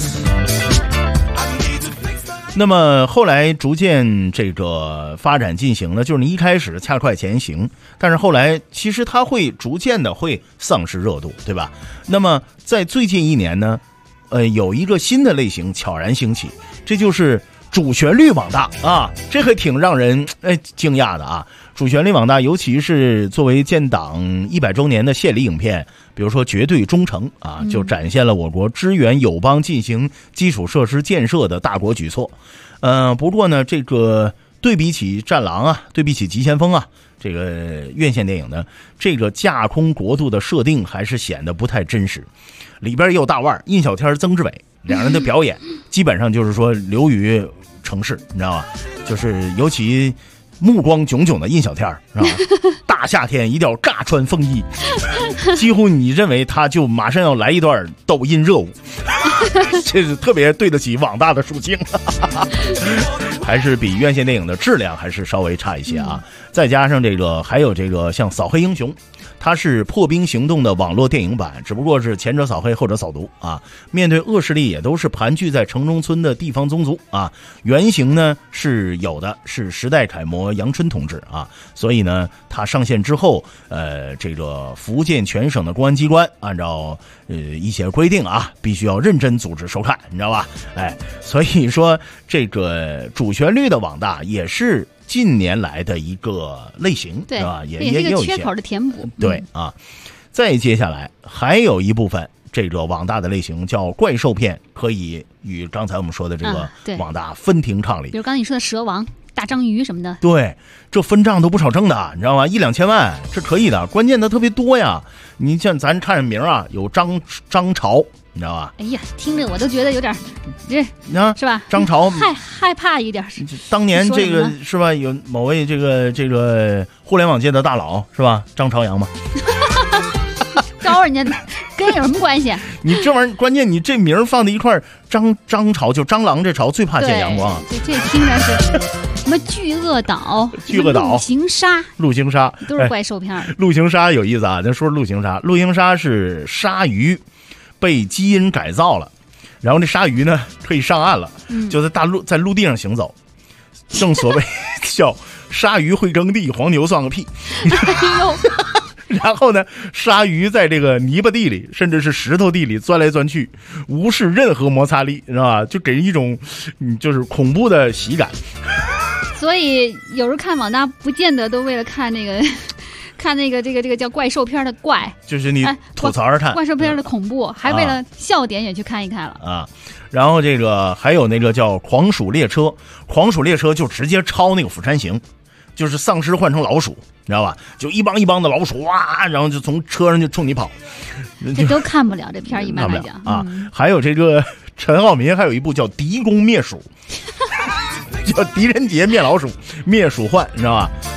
那么后来逐渐这个发展进行呢，就是你一开始恰快前行，但是后来其实它会逐渐的会丧失热度，对吧？那么在最近1年呢，有一个新的类型悄然兴起，这就是主旋律网大啊，这个挺让人惊讶的啊。主旋律网大，尤其是作为建党100周年的献礼影片，比如说《绝对忠诚》啊，就展现了我国支援友邦进行基础设施建设的大国举措。不过呢，这个对比起《战狼》啊，对比起《急先锋》啊，这个院线电影呢，这个架空国度的设定还是显得不太真实。里边也有大腕印小天、曾志伟两人的表演，基本上就是说流于城市，你知道吧？就是尤其目光炯炯的印小天，是吧？大夏天一定要尬穿风衣，几乎你认为他就马上要来一段抖音热舞，这是特别对得起网大的属性，还是比院线电影的质量还是稍微差一些啊。再加上这个还有这个像扫黑英雄，它是破冰行动的网络电影版，只不过是前者扫黑后者扫毒啊。面对恶势力也都是盘踞在城中村的地方宗族啊。原型呢是有的，是时代楷模杨春同志啊。所以呢，他上线之后，这个福建全省的公安机关按照一些规定啊，必须要认真组织收看，你知道吧？哎，所以说这个主旋律的网大也是近年来的一个类型， 对吧？也是一有一些个缺口的填补。 对啊，再接下来还有一部分这个网大的类型叫怪兽片，可以与刚才我们说的这个网大分庭抗礼。 比如刚才你说的蛇王、大章鱼什么的， 对，这分账都不少挣的，你知道吗？1-2千万，这可以的。关键的特别多呀，你像咱看名啊，有张潮。你知道吧？ 哎呀，听着我都觉得有点，是吧？ 张潮害怕一点。 当年这个是吧？有某位这个互联网界的大佬是吧？张朝阳嘛， 招人家跟有什么关系？ 你这玩意儿，关键你这名放在一块儿，张潮就蟑螂这潮最怕见阳光。 这听着是什么巨鳄岛、陆行鲨都是怪兽片。 陆行鲨有意思啊，咱说陆行鲨，陆行鲨是鲨鱼。被基因改造了，然后这鲨鱼呢可以上岸了，就在陆地上行走，正所谓叫鲨鱼会耕地，黄牛算个屁。然后呢，鲨鱼在这个泥巴地里，甚至是石头地里钻来钻去，无视任何摩擦力，知道吧？就给人一种就是恐怖的喜感。 所以有时候看网大，不见得都为了看那个。看那个这个叫怪兽片的怪， 就是你吐槽着看怪兽片的恐怖，还为了笑点也去看一看了啊。然后这个还有那个叫狂鼠列车，狂鼠列车就直接抄那个《釜山行》，就是丧尸换成老鼠，你知道吧？就一帮一帮的老鼠哇，然后就从车上就冲你跑， 这都看不了这片一般来讲啊。还有这个陈浩民还有一部叫《狄公灭鼠》，叫狄仁杰灭老鼠，灭鼠患，你知道吧？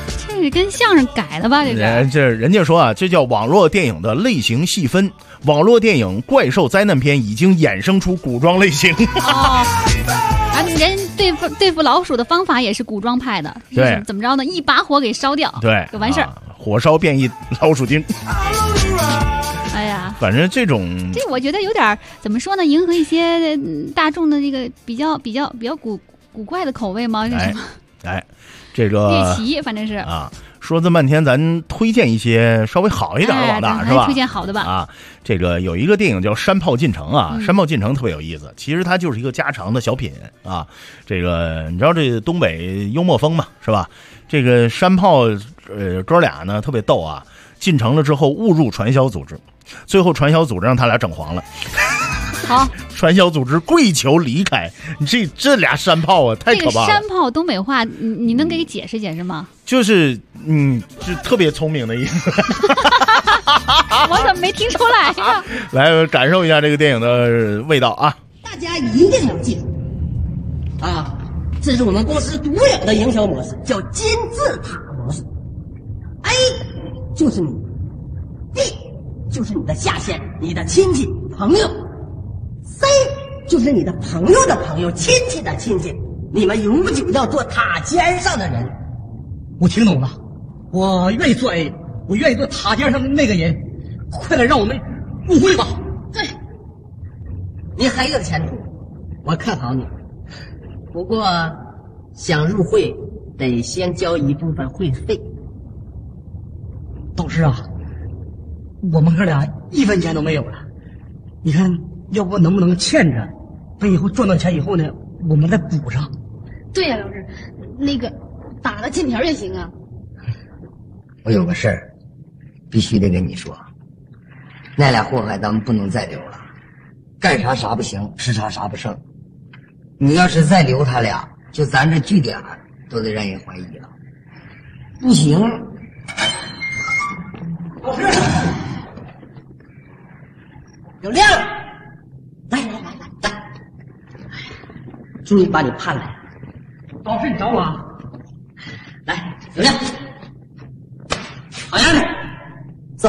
是跟相声改的吧？ 这人家说啊，这叫网络电影的类型细分。网络电影怪兽灾难片已经衍生出古装类型。 人对付老鼠的方法也是古装派的， 对， 怎么着呢？一把火给烧掉， 对， 就完事儿。 火烧变异老鼠精。 哎呀， 反正这我觉得有点怎么说呢？迎合一些大众的这个比较古怪的口味吗？ 这个猎奇，反正是啊。说这半天，咱推荐一些稍微好一点的网大，是吧？ 推荐好的吧。 啊，这个有一个电影叫《山炮进城》啊，山炮进城特别有意思。其实它就是一个家常的小品啊。这个你知道这东北幽默风嘛，是吧？这个山炮哥俩呢特别逗啊，进城了之后误入传销组织，最后传销组织让他俩整黄了。 好， 传销组织跪求离开。这俩山炮啊，太可怕了。 这个山炮东北话，你能给解释解释吗？ 就是就特别聪明的意思。 我怎么没听出来呀？ 来感受一下这个电影的味道啊！ 大家一定要记住啊，这是我们公司独有的营销模式，叫金字塔模式。A 就是你 ，B 就是你的下线，你的亲戚朋友。C 就是你的朋友的朋友，亲戚的亲戚，你们永久要做塔尖上的人。 我听懂了，我愿意做 A， 我愿意做塔尖上的那个人。快来让我们入会吧。 对，你很有前途，我看好你。不过想入会得先交一部分会费。 导师啊，我们哥俩1分钱都没有了，你看要不能不能欠着，等以后赚到钱以后呢，我们再补上。 对呀，老师，那个打个欠条也行啊。 我有个事儿必须得跟你说，那俩祸害咱们不能再留了，干啥啥不行，吃啥啥不剩。你要是再留他俩，就咱这据点都得让人怀疑了。不行，老师，有亮，来，终于把你盼来。 老师，你找我啊？ 来，有亮，好样的，走。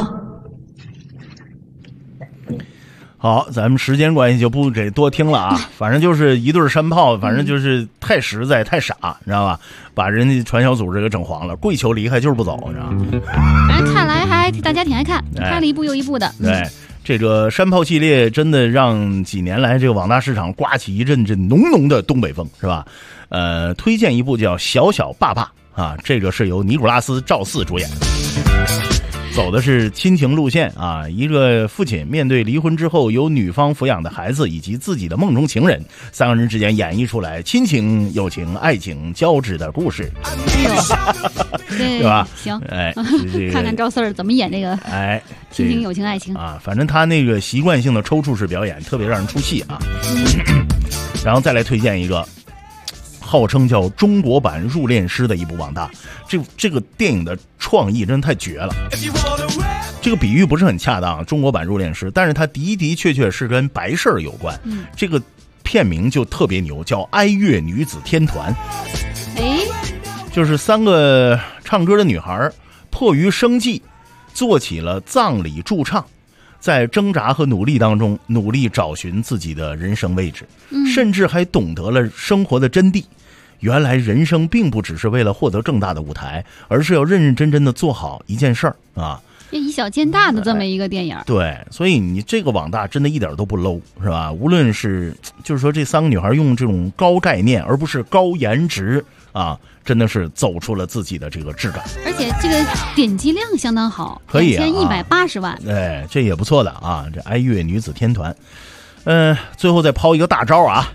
好，咱们时间关系就不给多听了啊。反正就是一对山炮，反正就是太实在、太傻，你知道吧？把人家传销组织给整黄了，跪求离开就是不走，你知道吗？ 反正看来还大家挺爱看，拍了一部又一部的。 对，这个山炮系列真的让几年来这个网大市场刮起一阵浓浓的东北风，是吧？推荐一部叫《小小爸爸》啊，这个是由尼古拉斯·赵四主演的。走的是亲情路线啊，一个父亲面对离婚之后由女方抚养的孩子以及自己的梦中情人，三个人之间演绎出来亲情、友情、爱情交织的故事， 对吧？ 行， 哎， 看看赵四儿怎么演这个哎亲情、友情、爱情啊，反正他那个习惯性的抽搐式表演特别让人出戏啊。然后再来推荐一个。号称叫中国版入殓师的一部网大，这个电影的创意真的太绝了。这个比喻不是很恰当，中国版入殓师，但是它的确是跟白事儿有关。这个片名就特别牛，叫《哀乐女子天团》。就是3个唱歌的女孩迫于生计，做起了葬礼驻唱。在挣扎和努力当中，努力找寻自己的人生位置，甚至还懂得了生活的真谛。原来人生并不只是为了获得更大的舞台，而是要认认真真的做好一件事儿啊！ 以小见大的这么一个电影。 对，所以你这个网大真的一点都不 low， 是吧？无论是就是说这3个女孩用这种高概念而不是高颜值啊，真的是走出了自己的这个质感。 而且这个点击量相当好， 可以 2180万。 对，这也不错的啊！这哀乐女子天团，最后再抛一个大招啊！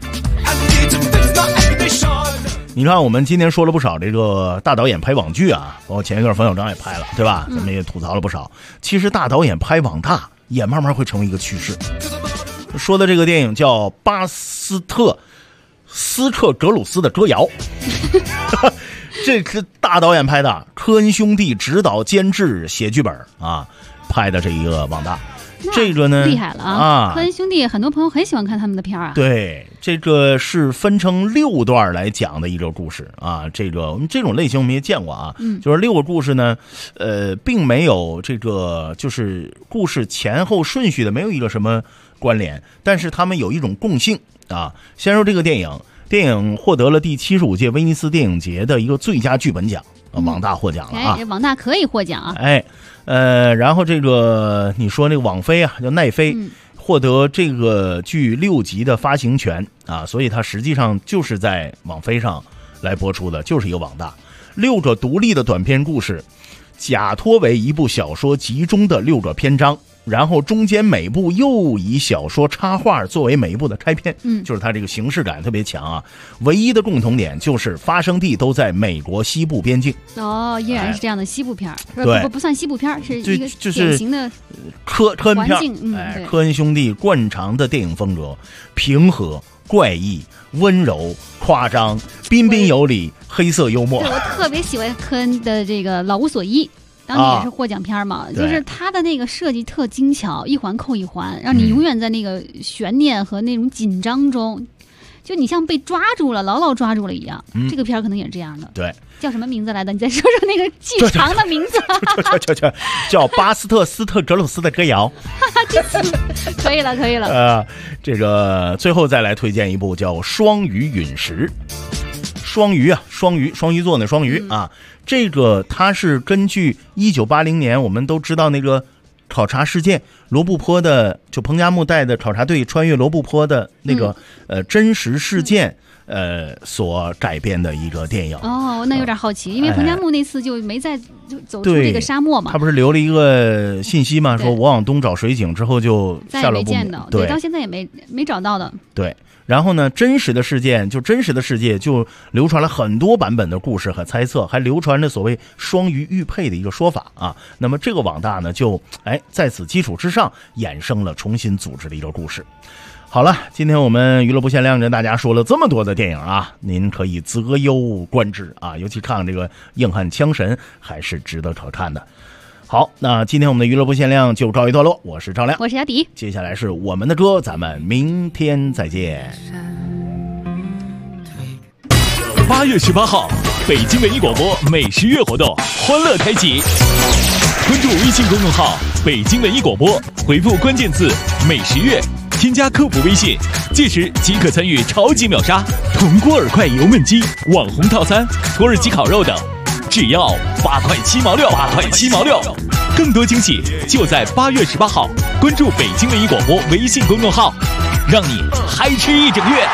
你看，我们今天说了不少这个大导演拍网剧啊，包括前一段冯小刚也拍了，对吧？咱们也吐槽了不少。其实大导演拍网大也慢慢会成为一个趋势。说的这个电影叫《巴斯特斯特格鲁斯的歌谣》，这是大导演拍的，科恩兄弟执导、监制、写剧本啊，拍的这一个网大。 这个呢厉害了啊！科恩兄弟很多朋友很喜欢看他们的片儿啊。 对，这个是分成6段来讲的一个故事啊。这种类型我们也见过啊，就是6个故事呢，并没有这个就是故事前后顺序的没有一个什么关联，但是他们有一种共性啊。先说这个电影获得了第75届威尼斯电影节的一个最佳剧本奖，网大获奖了啊！ 网大可以获奖啊！ 然后这个你说那个网飞啊，叫奈飞，获得这个剧6集的发行权啊，所以它实际上就是在网飞上来播出的，就是一个网大6个独立的短篇故事，假托为一部小说集中的6个篇章。然后中间每部又以小说插画作为每一部的开篇，就是它这个形式感特别强啊。唯一的共同点就是发生地都在美国西部边境。 依然是这样的西部片，不算西部片，是一个典型的科恩片。科恩兄弟惯常的电影风格，平和、怪异、温柔、夸张、彬彬有礼、黑色幽默。 对，我特别喜欢科恩的这个《老无所依》。当年也是获奖片嘛，就是他的那个设计特精巧，一环扣一环，让你永远在那个悬念和那种紧张中，就你像被抓住了，牢牢抓住了一样。这个片可能也是这样的。 对， 叫什么名字来的？你再说说那个巨长的名字。 叫巴斯特斯特格鲁斯的歌谣。 可以了。 这个最后再来推荐一部叫《双鱼陨石》。双鱼座那双鱼啊。这个它是根据1980年我们都知道那个考察事件，罗布泊的就彭加木带的考察队穿越罗布泊的那个真实事件所改编的一个电影。 那有点好奇，因为彭加木那次就没再就走出这个沙漠嘛， 他不是留了一个信息吗？说我往东找水井之后就下了再也没见到，对，到现在也没找到的。 对。然后呢，真实的世界就流传了很多版本的故事和猜测，还流传着所谓双鱼玉佩的一个说法啊。那么这个网大呢，就在此基础之上衍生了重新组织的一个故事。好了，今天我们娱乐不限量跟大家说了这么多的电影啊，您可以择优观之啊，尤其看这个硬汉枪神还是值得可看的。好，那今天我们的娱乐不限量就告一段落，我是赵亮， 我是雅迪， 接下来是我们的歌，咱们明天再见。 8月18号，北京文艺广播美食月活动欢乐开启，关注微信公众号北京文艺广播，回复关键字美食月，添加客服微信，届时即可参与超级秒杀铜锅耳块油焖鸡、网红套餐、土耳其烤肉等，只要8块7毛6，更多惊喜就在8月18号，关注北京文艺广播微信公众号，让你嗨吃一整月。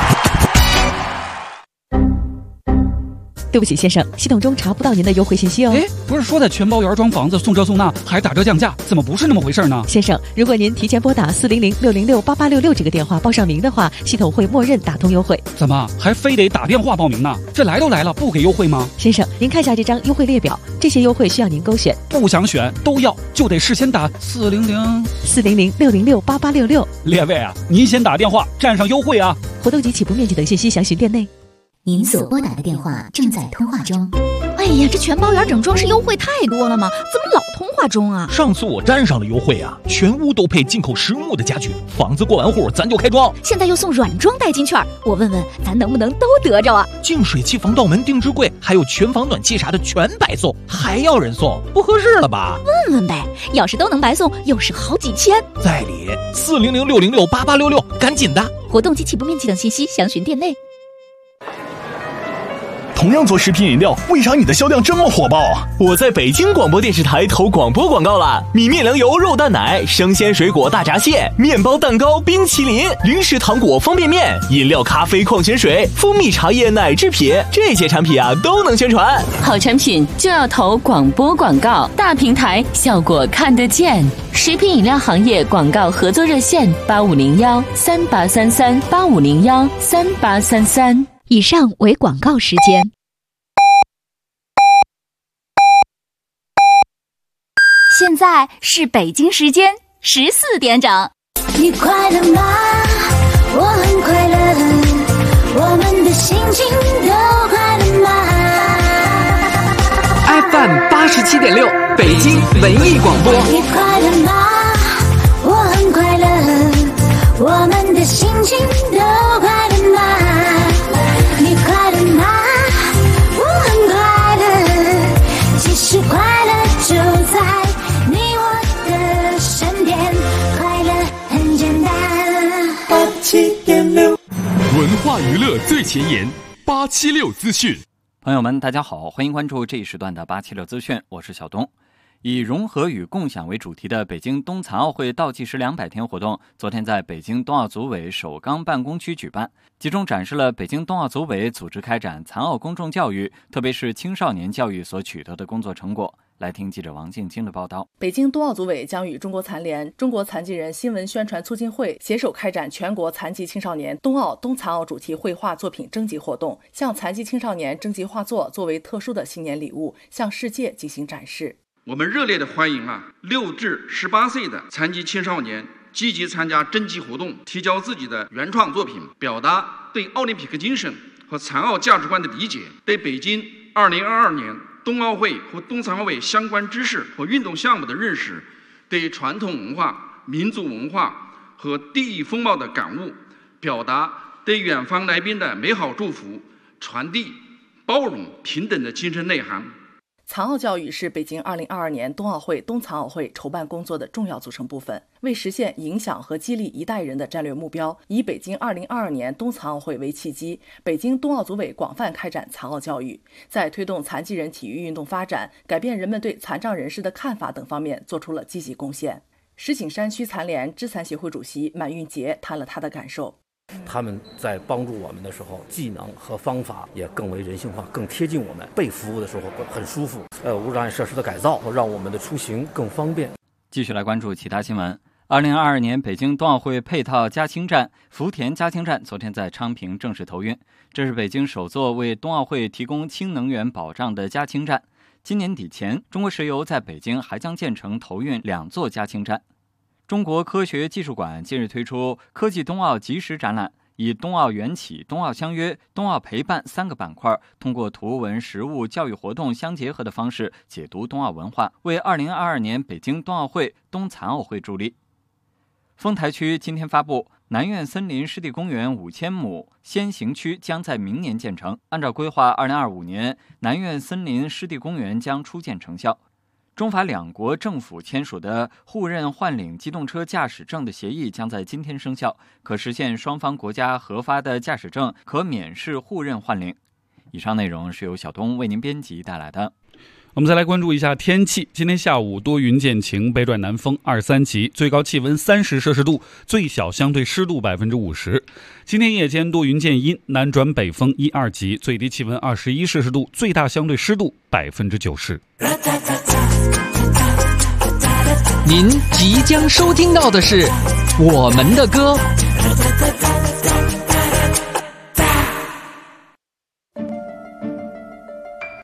对不起先生，系统中查不到您的优惠信息哦。 不是说在全包圆装房子送这送那还打折降价，怎么不是那么回事呢？ 先生，如果您提前拨打400-606-8866这个电话报上名的话，系统会默认打通优惠。 怎么还非得打电话报名呢？这来都来了，不给优惠吗？ 先生，您看下这张优惠列表，这些优惠需要您勾选。 不想选都要，就得事先打 400-606-8866。 列位啊，您先打电话占上优惠啊！ 活动及起步面积等信息详询店内。 您所拨打的电话正在通话中。 哎呀，这全包圆整装饰优惠太多了吗？怎么老通话中啊？ 上次我占上了优惠啊，全屋都配进口实木的家具，房子过完户咱就开装。 现在又送软装代金券，我问问咱能不能都得着啊？ 净水器、防盗门、定制柜，还有全房暖气啥的全白送，还要人送，不合适了吧？ 问问呗，要是都能白送，又是好几千。 在理400-606-8866，赶紧的！ 活动及起步面积等信息详询店内。 同样做食品饮料，为啥你的销量这么火爆啊？我在北京广播电视台投广播广告了，米面粮油肉蛋奶、生鲜水果大闸蟹、面包蛋糕、冰淇淋、零食糖果方便面、饮料咖啡矿泉水、蜂蜜茶叶奶制品，这些产品啊都能宣传。 好产品就要投广播广告，大平台效果看得见。食品饮料行业广告合作热线8501-3833-8501-3833。 以上为广告时间。 现在是北京时间14点整。 你快乐吗？我很快乐，我们的心情都快乐吗？ FM 87.6，北京文艺广播。 你快乐吗？我 87.6， 文化娱乐最前沿，876资讯。 朋友们，大家好，欢迎关注这一时段的876资讯，我是小东。以融合与共享为主题的北京冬残奥会倒计时200天活动，昨天在北京冬奥组委首钢办公区举办，集中展示了北京冬奥组委组织开展残奥公众教育，特别是青少年教育所取得的工作成果。来听记者王静晶的报道。 北京冬奥组委将与中国残联、中国残疾人新闻宣传促进会携手开展全国残疾青少年冬奥、冬残奥主题绘画作品征集活动，向残疾青少年征集画作作为特殊的新年礼物，向世界进行展示。 我们热烈的欢迎6至18岁的残疾青少年积极参加征集活动，提交自己的原创作品，表达对奥林匹克精神和残奥价值观的理解，对北京2022年冬奥会和冬残奥会相关知识和运动项目的认识，对传统文化、民族文化和地域风貌的感悟，表达对远方来宾的美好祝福，传递包容平等的精神内涵。 残奥教育是北京2022年冬奥会、冬残奥会筹办工作的重要组成部分。为实现影响和激励一代人的战略目标，以北京2022年冬残奥会为契机，北京冬奥组委广泛开展残奥教育，在推动残疾人体育运动发展、改变人们对残障人士的看法等方面做出了积极贡献。石景山区残联肢残协会主席满运杰谈了他的感受。 他们在帮助我们的时候，技能和方法也更为人性化，更贴近我们，被服务的时候很舒服。无障碍设施的改造让我们的出行更方便。 继续来关注其他新闻。2022年北京冬奥会配套加氢站福田加氢站昨天在昌平正式投运，这是北京首座为冬奥会提供氢能源保障的加氢站。今年底前，中国石油在北京还将建成投运2座加氢站。中国科学技术馆近日推出科技冬奥即时展览，以冬奥缘起、冬奥相约、冬奥陪伴3个板块，通过图文、实物、教育活动相结合的方式解读冬奥文化，为2022年北京冬奥会、冬残奥会助力。丰台区今天发布，南苑森林湿地公园5000亩先行区将在明年建成。按照规划，2025年南苑森林湿地公园将初见成效。中法2国政府签署的互认换领机动车驾驶证的协议将在今天生效，可实现双方国家核发的驾驶证可免试互认换领。以上内容是由小东为您编辑带来的。 我们再来关注一下天气。今天下午多云见晴，北转南风2、3级，最高气温30摄氏度，最小相对湿度50%。今天夜间多云见阴，南转北风1、2级，最低气温21摄氏度，最大相对湿度90%。 您即将收听到的是我们的歌。